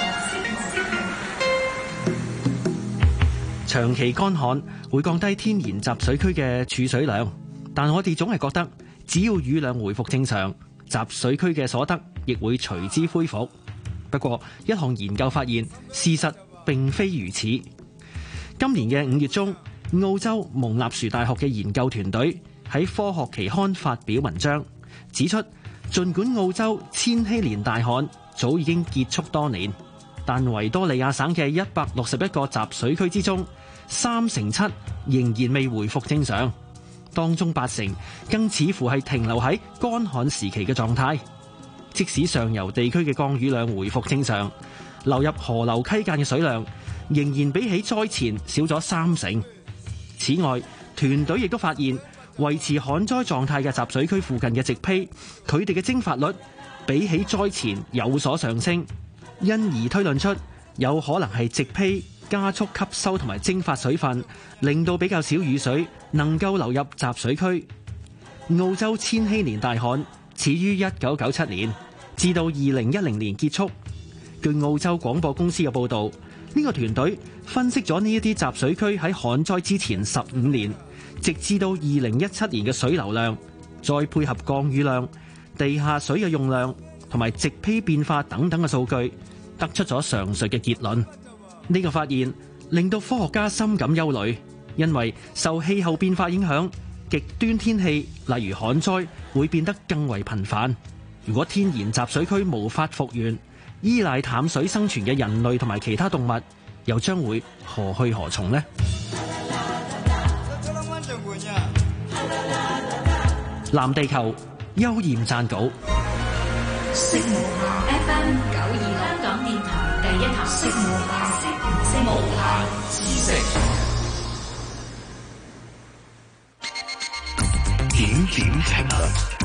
長期乾旱會降低天然集水區嘅儲水量，但我哋總係覺得，只要雨量回復正常，集水區嘅所得亦會隨之恢復。不過，一項研究發現，事實並非如此。今年嘅5月中，澳洲蒙納殊大學嘅研究團隊喺科學期刊發表文章，指出，儘管澳洲千禧年大旱早已經結束多年，但維多利亞省嘅161個集水區之中，7%仍然未回復正常，當中8%更似乎係停留喺乾旱時期嘅狀態。即使上游地區嘅降雨量回復正常，流入河流溪澗嘅水量仍然比起災前少咗30%。此外，團隊亦都發現，維持旱災狀態嘅集水區附近嘅植被，佢哋嘅蒸發率比起災前有所上升，因而推論出有可能係植被加速吸收同埋蒸發水分，令到比較少雨水能夠流入集水區。澳洲千禧年大旱始於1997年，至到2010年結束。據澳洲廣播公司嘅報導，呢個團隊分析咗呢一啲集水區喺旱災之前15年，直至到2017年嘅水流量，再配合降雨量、地下水嘅用量同埋植被變化等等嘅數據，得出咗上述嘅結論。呢個發現令到科學家深感憂慮，因為受氣候變化影響，極端天氣例如旱災會變得更為頻繁。如果天然集水區無法復原，依賴淡水生存嘅人類同埋其他動物又將會何去何從呢？藍地球邱焱撰稿。 FM 92香港電台第一台，無限知識， 點點評論。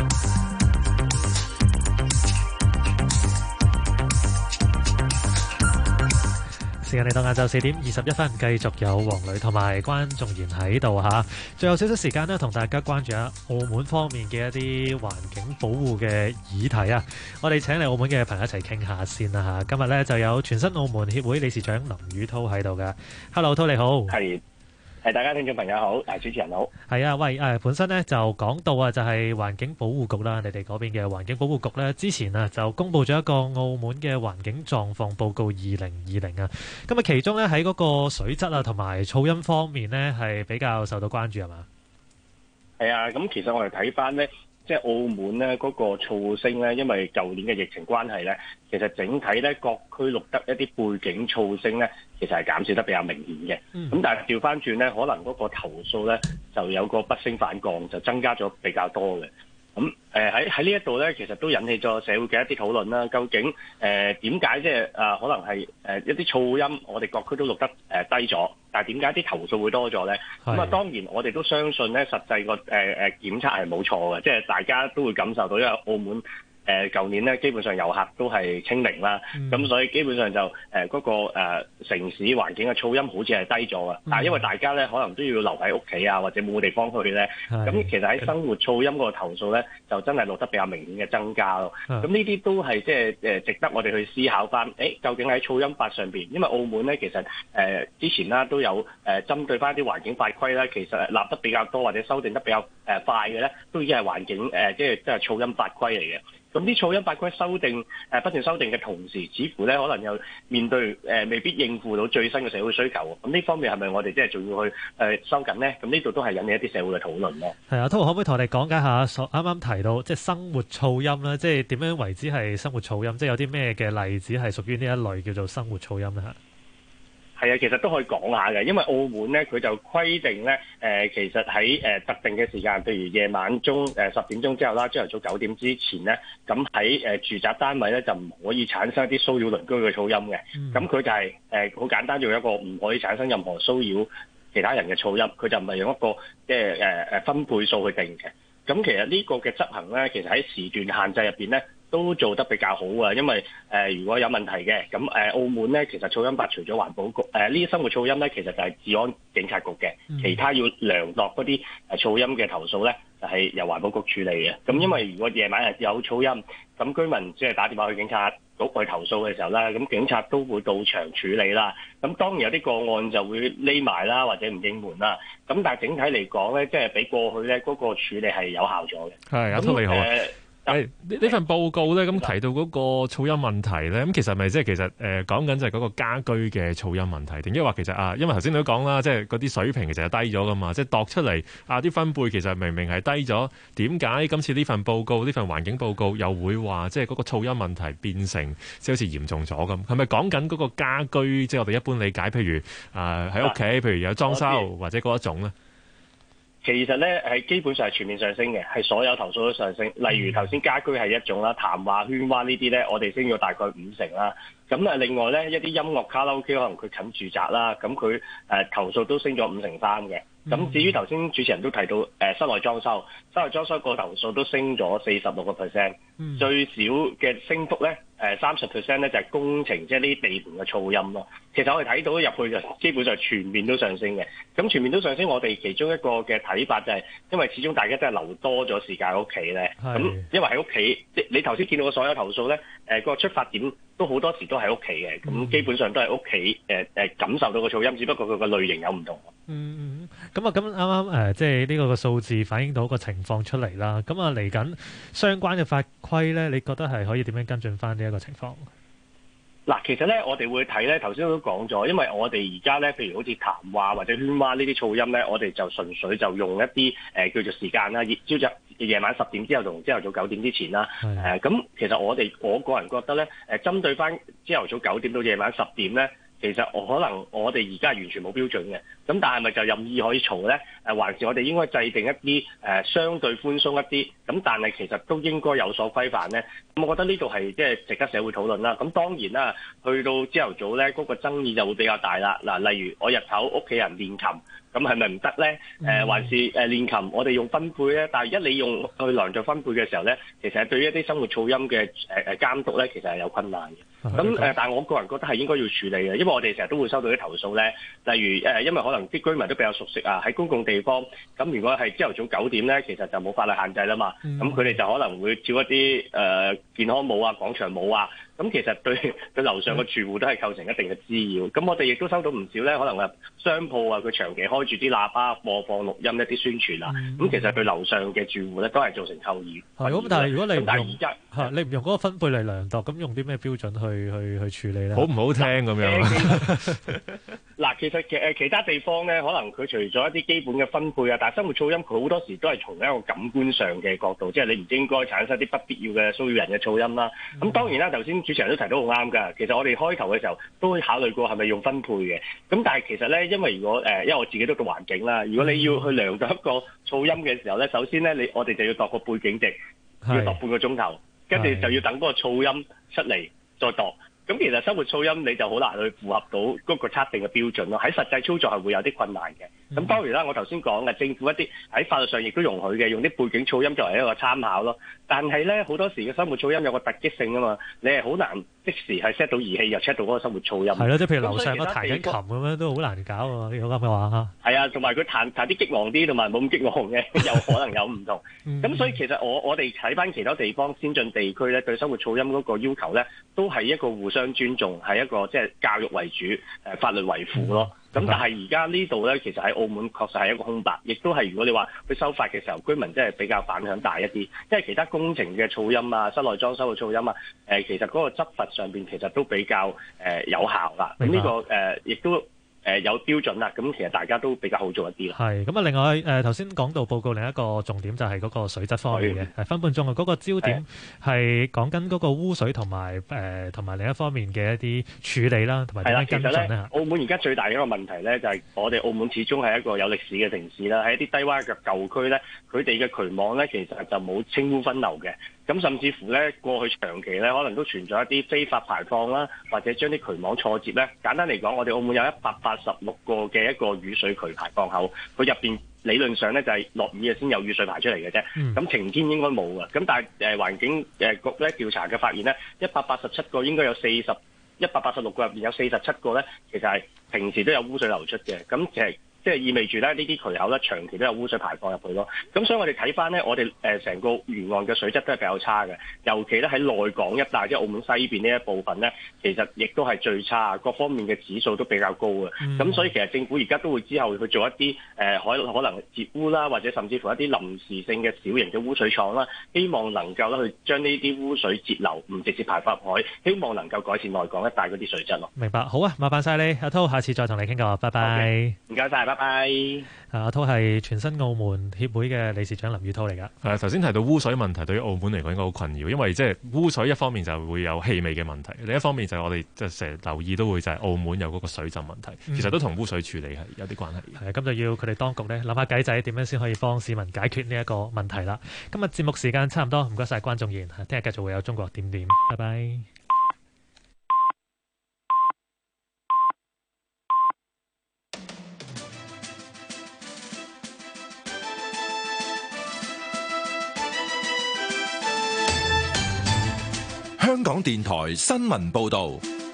時間嚟到晏晝4點21分，繼續有黃磊同埋關仲賢喺度嚇。最後少少時間呢，同大家關注下澳門方面嘅一啲環境保護嘅議題啊。我哋請嚟澳門嘅朋友一齊傾下先啦嚇。今日呢就有全新澳門協會理事長林宇滔喺度嘅。Hello， 滔你好。 係大家聽眾朋友好，主持人好。 係啊，喂，本身咧就講到啊，就係環境保護局啦，你哋嗰邊嘅環境保護局咧，之前啊就公布咗一個澳門嘅環境狀況報告2020啊。咁啊，其中咧喺嗰個水質啊同埋噪音方面咧係比較受到關注係嘛？ 係啊，咁其實我哋睇翻咧，即係澳門咧嗰個噪聲咧，因為舊年嘅疫情關係咧，其實整體咧各區錄得一啲背景噪聲咧，其實係減少得比較明顯嘅。咁但係調翻轉咧，可能嗰個投訴咧就有個不升反降，就增加咗比較多嘅。咁喺呢一度咧，其實都引起咗社會嘅一啲討論啦。究竟點解即係可能係一啲噪音，我哋各區都錄得低咗，但係點解啲投訴會多咗咧？咁啊，當然我哋都相信咧，實際個檢測係冇錯嘅，即係大家都會感受到，因為澳門舊年咧基本上遊客都係清零啦，咁所以基本上就嗰個城市環境嘅噪音好似係低咗嘅，但係因為大家咧可能都要留喺屋企啊，或者冇地方去咧，咁其實喺生活噪音嗰個投訴咧就真係錄得比較明顯嘅增加咯。咁呢啲都係即係值得我哋去思考翻，究竟喺噪音法上邊，因為澳門咧其實之前啦都有針對翻啲環境法規啦，其實立得比較多或者修訂得比較快嘅咧，都已經係環境即係噪音法規嚟嘅。咁啲噪音法規修訂不斷修訂嘅同時，似乎咧可能又面對未必應付到最新嘅社會需求。咁呢方面係咪我哋即係仲要去收緊呢？咁呢度都係引起一啲社會嘅討論咯。 係啊，滔可唔可以同我哋講解下啱啱提到即係生活噪音咧？即係點樣為之係生活噪音？即係有啲咩嘅例子係屬於呢一類叫做生活噪音咧？ 係啊，其實都可以講下嘅，因為澳門咧佢就規定咧，其實喺特定嘅時間，譬如夜晚10點鐘之後啦，朝頭早9點之前咧，咁喺住宅單位咧就唔可以產生一啲騷擾鄰居嘅噪音嘅。咁佢就係好簡單，用一個唔可以產生任何騷擾其他人嘅噪音，佢就唔係用一個即係分配數去定嘅。咁其實呢個嘅執行咧，其實喺時段限制入邊咧，都做得比較好啊，因為如果有問題嘅，咁澳門咧其實噪音法除咗環保局呢啲生活噪音咧，其實就係治安警察局嘅，其他要量度嗰啲噪音嘅投訴咧，就係由環保局處理嘅。咁因為如果夜晚係有噪音，咁居民即係打電話去警察局去投訴嘅時候咧，咁警察都會到場處理啦。咁當然有啲個案就會匿埋啦，或者唔應門啦。咁但係整體嚟講咧，即係比過去咧嗰個處理係有效咗嘅。 係，阿滔你好啊。呢份報告咧，咁提到嗰個噪音問題咧，咁其實咪即係其實講緊就係嗰個家居嘅噪音問題，定抑或其實因為頭先你都講啦，即係嗰啲水平其實係低咗噶嘛，即係度出嚟啲分貝其實明明係低咗，點解今次呢份報告呢份環境報告又會話即係嗰個噪音問題變成即係好似嚴重咗咁？係咪講緊嗰個家居，即係我哋一般理解，譬如喺屋企，譬如有裝修或者嗰一種咧？ 其實咧係基本上係全面上升嘅，係所有投訴都上升。例如頭先家居係一種啦，談話喧嘩呢啲咧，我哋升咗大概50%啦。咁另外咧一啲音樂卡拉 OK 可能佢近住宅啦，咁佢投訴都升咗53%嘅。 咁至於頭先主持人都提到室內裝修個投訴都升咗46%，最少嘅升幅咧30%咧就係工程，即係呢啲地盤嘅噪音咯。其實我哋睇到入去就基本上全面都上升嘅。咁全面都上升，我哋其中一個嘅睇法就係，因為始終大家真係留多咗時間喺屋企咧。咁因為喺屋企，你頭先見到嘅所有投訴咧，個出發點都好多時都喺屋企嘅。咁基本上都係屋企感受到個噪音，只不過佢個類型有唔同。 咁啱啱即係呢個數字反映到個情況出嚟啦。咁嚟緊相關嘅法規咧，你覺得係可以點樣跟進翻呢一個情況？ 嗱，其實咧，我哋會睇咧，頭先都講咗，因為我哋而家咧，譬如好似談話或者喧譁呢啲噪音咧，我哋就純粹就用一啲叫做時間啦，夜晚10點之後同朝頭早9點之前啦。咁其實我個人覺得咧，針對翻朝頭早9點到夜晚10點咧。其實可能我哋而家完全冇標準嘅，咁但係咪就任意可以嘈咧？還是我哋應該制定一啲相對寬鬆一啲，咁但係其實都應該有所規範咧？咁我覺得呢度係即係值得社會討論啦。咁當然啦，去到朝頭早咧，嗰個爭議就會比較大啦。嗱，例如我日頭屋企人練琴，咁係咪唔得咧？還是練琴我哋用分貝咧？但係你用去量度分貝嘅時候咧，其實係對於一啲生活噪音嘅監督咧，其實係有困難嘅。咁但係我個人覺得係應該要處理嘅，因為我哋成日都會收到啲投訴咧，例如因為可能啲居民都比較熟悉啊，喺公共地方，咁如果係朝頭早9點咧，其實就冇法律限制啦嘛，咁佢哋就可能會照一啲健康舞啊、廣場舞啊，咁其實對樓上嘅住戶都係構成一定嘅滋擾。咁我哋亦都收到唔少咧，可能係商鋪啊，佢長期開住啲喇叭播放錄音一啲宣傳啊，咁其實對樓上嘅住戶咧都係造成構議。 咁但係如果你唔用而家你唔用嗰個分貝嚟量度，咁用啲咩標準去處理咧？ 好唔好聽咁樣？ 嗱，其實其他地方咧，可能佢除咗一啲基本嘅分配啊，但係生活噪音佢好多時都係從一個感官上嘅角度，即係你唔應該產生啲不必要嘅騷擾人嘅噪音啦。咁當然啦，頭先主持人都提到好啱㗎。其實我哋開頭嘅時候都會考慮過係咪用分配嘅。咁但係其實咧，因為如果因為我自己都讀環境啦，如果你要去量度一個噪音嘅時候咧，首先咧我哋就要度個背景值，要度半個鐘頭，跟住就要等嗰個噪音出嚟再度。咁其實生活噪音你就好難去符合到嗰個測定嘅標準咯，喺實際操作係會有啲困難嘅。咁當然啦，我頭先講嘅政府一啲喺法律上亦都容許嘅，用啲背景噪音作為一個參考咯。但係咧好多時嘅生活噪音有個突擊性啊嘛，你係好難即時係 set 到儀器又 check 到嗰個生活噪音。 係咯，即係譬如樓上嗰彈緊琴咁樣都好難搞啊！如果咁嘅話嚇。 係啊，同埋佢彈啲激昂啲，同埋冇咁激昂嘅，有可能有唔同。咁所以其實我哋睇翻其他地方先進地區咧，對生活噪音嗰個要求咧，都係一個互相尊重，係一個即係教育為主，法律為輔咯。咁但係而家呢度咧，其實喺澳門確實係一個空白，亦都係如果你話去修法嘅時候，居民真係比較反響大一啲，因為其他工程嘅噪音啊、室內裝修嘅噪音啊，其實嗰個執法上邊其實都比較有效啦。咁呢個亦都有標準啦，咁其實大家都比較好做一啲啦。 係咁啊！另外頭先講到報告另一個重點就係嗰個水質方面嘅，分半鐘啊，嗰個焦點係講緊嗰個污水同埋另一方面嘅一啲處理啦，同埋點樣跟進咧？ 澳門而家最大嘅一個問題咧，就係我哋澳門始終係一個有歷史嘅城市啦，喺一啲低窪嘅舊區咧，佢哋嘅渠網咧其實就冇清污分流嘅。咁甚至乎咧，過去長期咧，可能都存在一啲非法排放啦，或者將啲渠網錯接咧。簡單嚟講，我哋澳門有186個嘅一個雨水渠排放口，佢入邊理論上咧就係落雨先有雨水排出嚟嘅啫。咁晴天應該冇嘅。咁但係環境局咧調查嘅發現咧，187個應該有186個入邊有47個咧，其實係平時都有污水流出嘅。咁其實即係意味住咧，呢啲渠口咧長期都有污水排放入去咯。咁所以我哋睇翻咧，我哋成個沿岸嘅水質都係比較差嘅，尤其咧喺內港一帶，即係澳門西邊呢一部分咧，其實亦都係最差，各方面嘅指數都比較高嘅。咁所以其實政府而家都會之後去做一啲可能截污啦，或者甚至乎一啲臨時性嘅小型嘅污水廠啦，希望能夠咧去將呢啲污水截流，唔直接排放入海，希望能夠改善內港一帶嗰啲水質咯。 明白，好啊，麻煩晒你，阿滔，下次再同你傾過，拜拜。 唔該晒，拜拜。 阿滔係全新澳門協會嘅理事長林宇滔嚟㗎。 頭先提到污水問題，對於澳門嚟講應該好困擾，因為即係污水一方面就會有氣味嘅問題，另一方面就係我哋即係成日留意都會就係澳門有嗰個水浸問題，其實都同污水處理係有啲關係。 係咁就要佢哋當局咧諗下計仔，點樣先可以幫市民解決呢一個問題啦。今日節目時間差唔多，唔該晒關仲然，聽日繼續會有中國點點，拜拜。 香港電台新聞報道。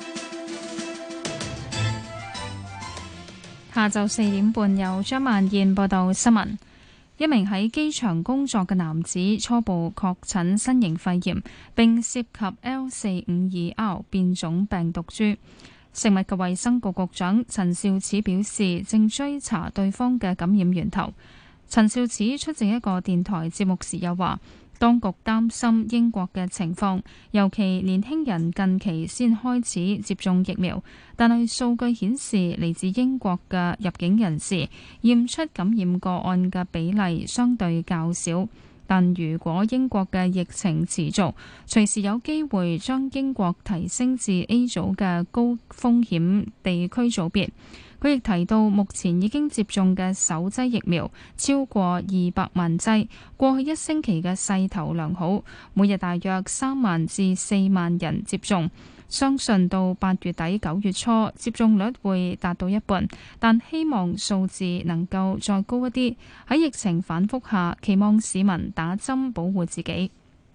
下晝4點半由張曼燕報道新聞。一名喺機場工作嘅男子初步確診新型肺炎，並涉及 L452R 變種病毒株。食物及衛生局局長陳肇始表示，正追查對方嘅感染源頭。陳肇始出席一個電台節目時又話，當局擔心英國嘅情況，尤其年輕人近期先開始接種疫苗，但係數據顯示嚟自英國嘅入境人士驗出感染個案嘅比例相對較少。但如果英國嘅疫情持續，隨時有機會將英國提升至 A 組嘅高風險地區組別。佢亦提到，目前已經接種嘅首劑疫苗超過200萬劑，過去一星期嘅勢頭良好，每日大約3萬至4萬人接種。相信到8月底9月初，接種率會達到一半，但希望數字能夠再高一啲。喺疫情反覆下，期望市民打針保護自己。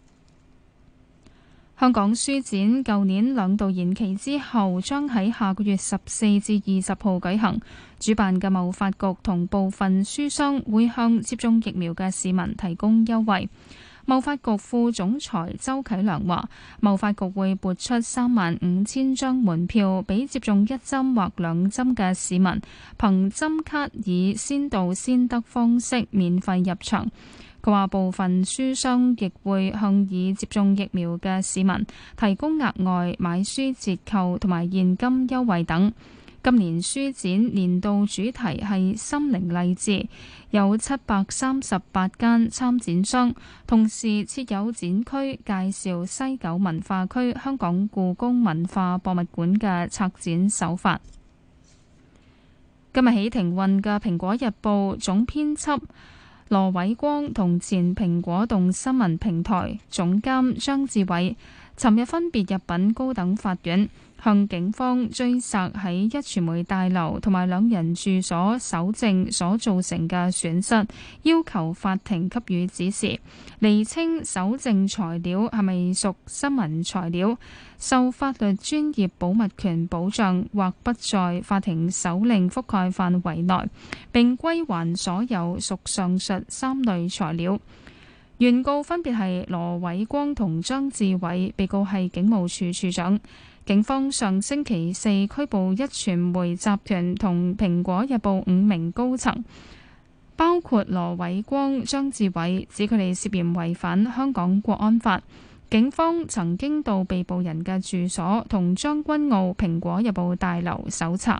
香港書展舊年2度延期之後，將喺下個月14至20號舉行。主辦嘅貿發局同部分書商會向接種疫苗嘅市民提供優惠。貿發局副總裁周啟良話，貿發局會撥出35000張門票俾接種1針或2針嘅市民，憑針卡以先到先得方式免費入場。佢話部分書商亦會向已接種疫苗嘅市民提供額外買書折扣同埋現金優惠等。今年書展年度主題係心靈勵志，有738間參展商，同時設有展區介紹西九文化區香港故宮文化博物館嘅策展手法。今日起停運嘅《蘋果日報》總編輯羅偉光同前蘋果動新聞平台總監張志偉，尋日分別入稟高等法院，向警方追索喺壹傳媒大樓同埋兩人住所搜證所造成嘅損失，要求法庭給予指示，釐清搜證材料係咪屬新聞材料，受法律專業保密權保障或不在法庭手令覆蓋範圍內，並歸還所有屬上述3類材料。原告分別係羅偉光同張志偉，被告係警務處處長。警方上星期4拘捕壹傳媒集團同蘋果日報5名高層，包括羅偉光、張志偉，指佢哋涉嫌違反香港國安法。警方曾經到被捕人嘅住所同將軍澳蘋果日報大樓搜查。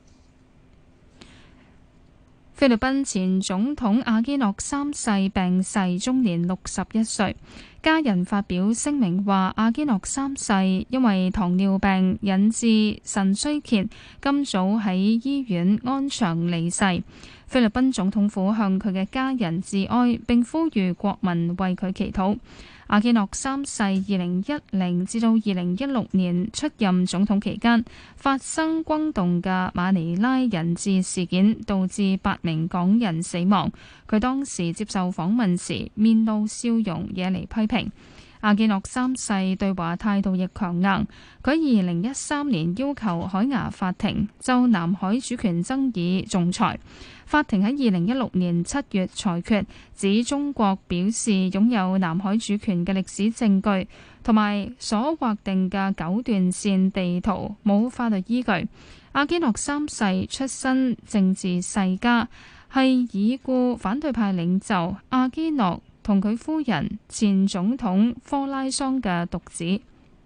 菲律賓前總統阿基諾3世病逝，終年61歲。家人發表聲明話，阿基諾3世因為糖尿病引致腎衰竭，今早喺醫院安詳離世。菲律賓總統府向佢嘅家人致哀，並呼籲國民為佢祈禱。阿基諾3世2010至到2016年出任總統期間，發生轟動嘅馬尼拉人質事件，導致8名港人死亡。佢當時接受訪問時，面露笑容，惹嚟批評。阿基諾3世對華態度亦強硬，佢2013年要求海牙法庭就南海主權爭議仲裁。法庭喺2016年7月裁決，指中國表示擁有南海主權嘅歷史證據同埋所劃定嘅9段線地圖冇法律依據。阿基諾3世出身政治世家，係已故反對派領袖阿基諾同佢夫人前總統科拉桑嘅獨子。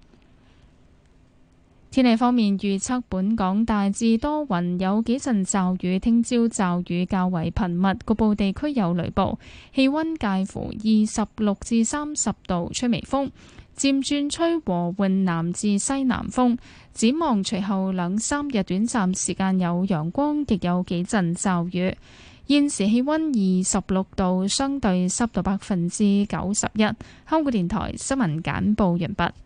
天氣方面預測，本港大致多雲，有幾陣驟雨，聽朝驟雨較為頻密，局部地區有雷暴。氣溫介乎26至30度，吹微風，漸轉吹和緩南至西南風。展望隨後2-3日短暫時間有陽光，亦有幾陣驟雨。現時氣溫26度，相對濕度91%。香港電台新聞簡報完畢。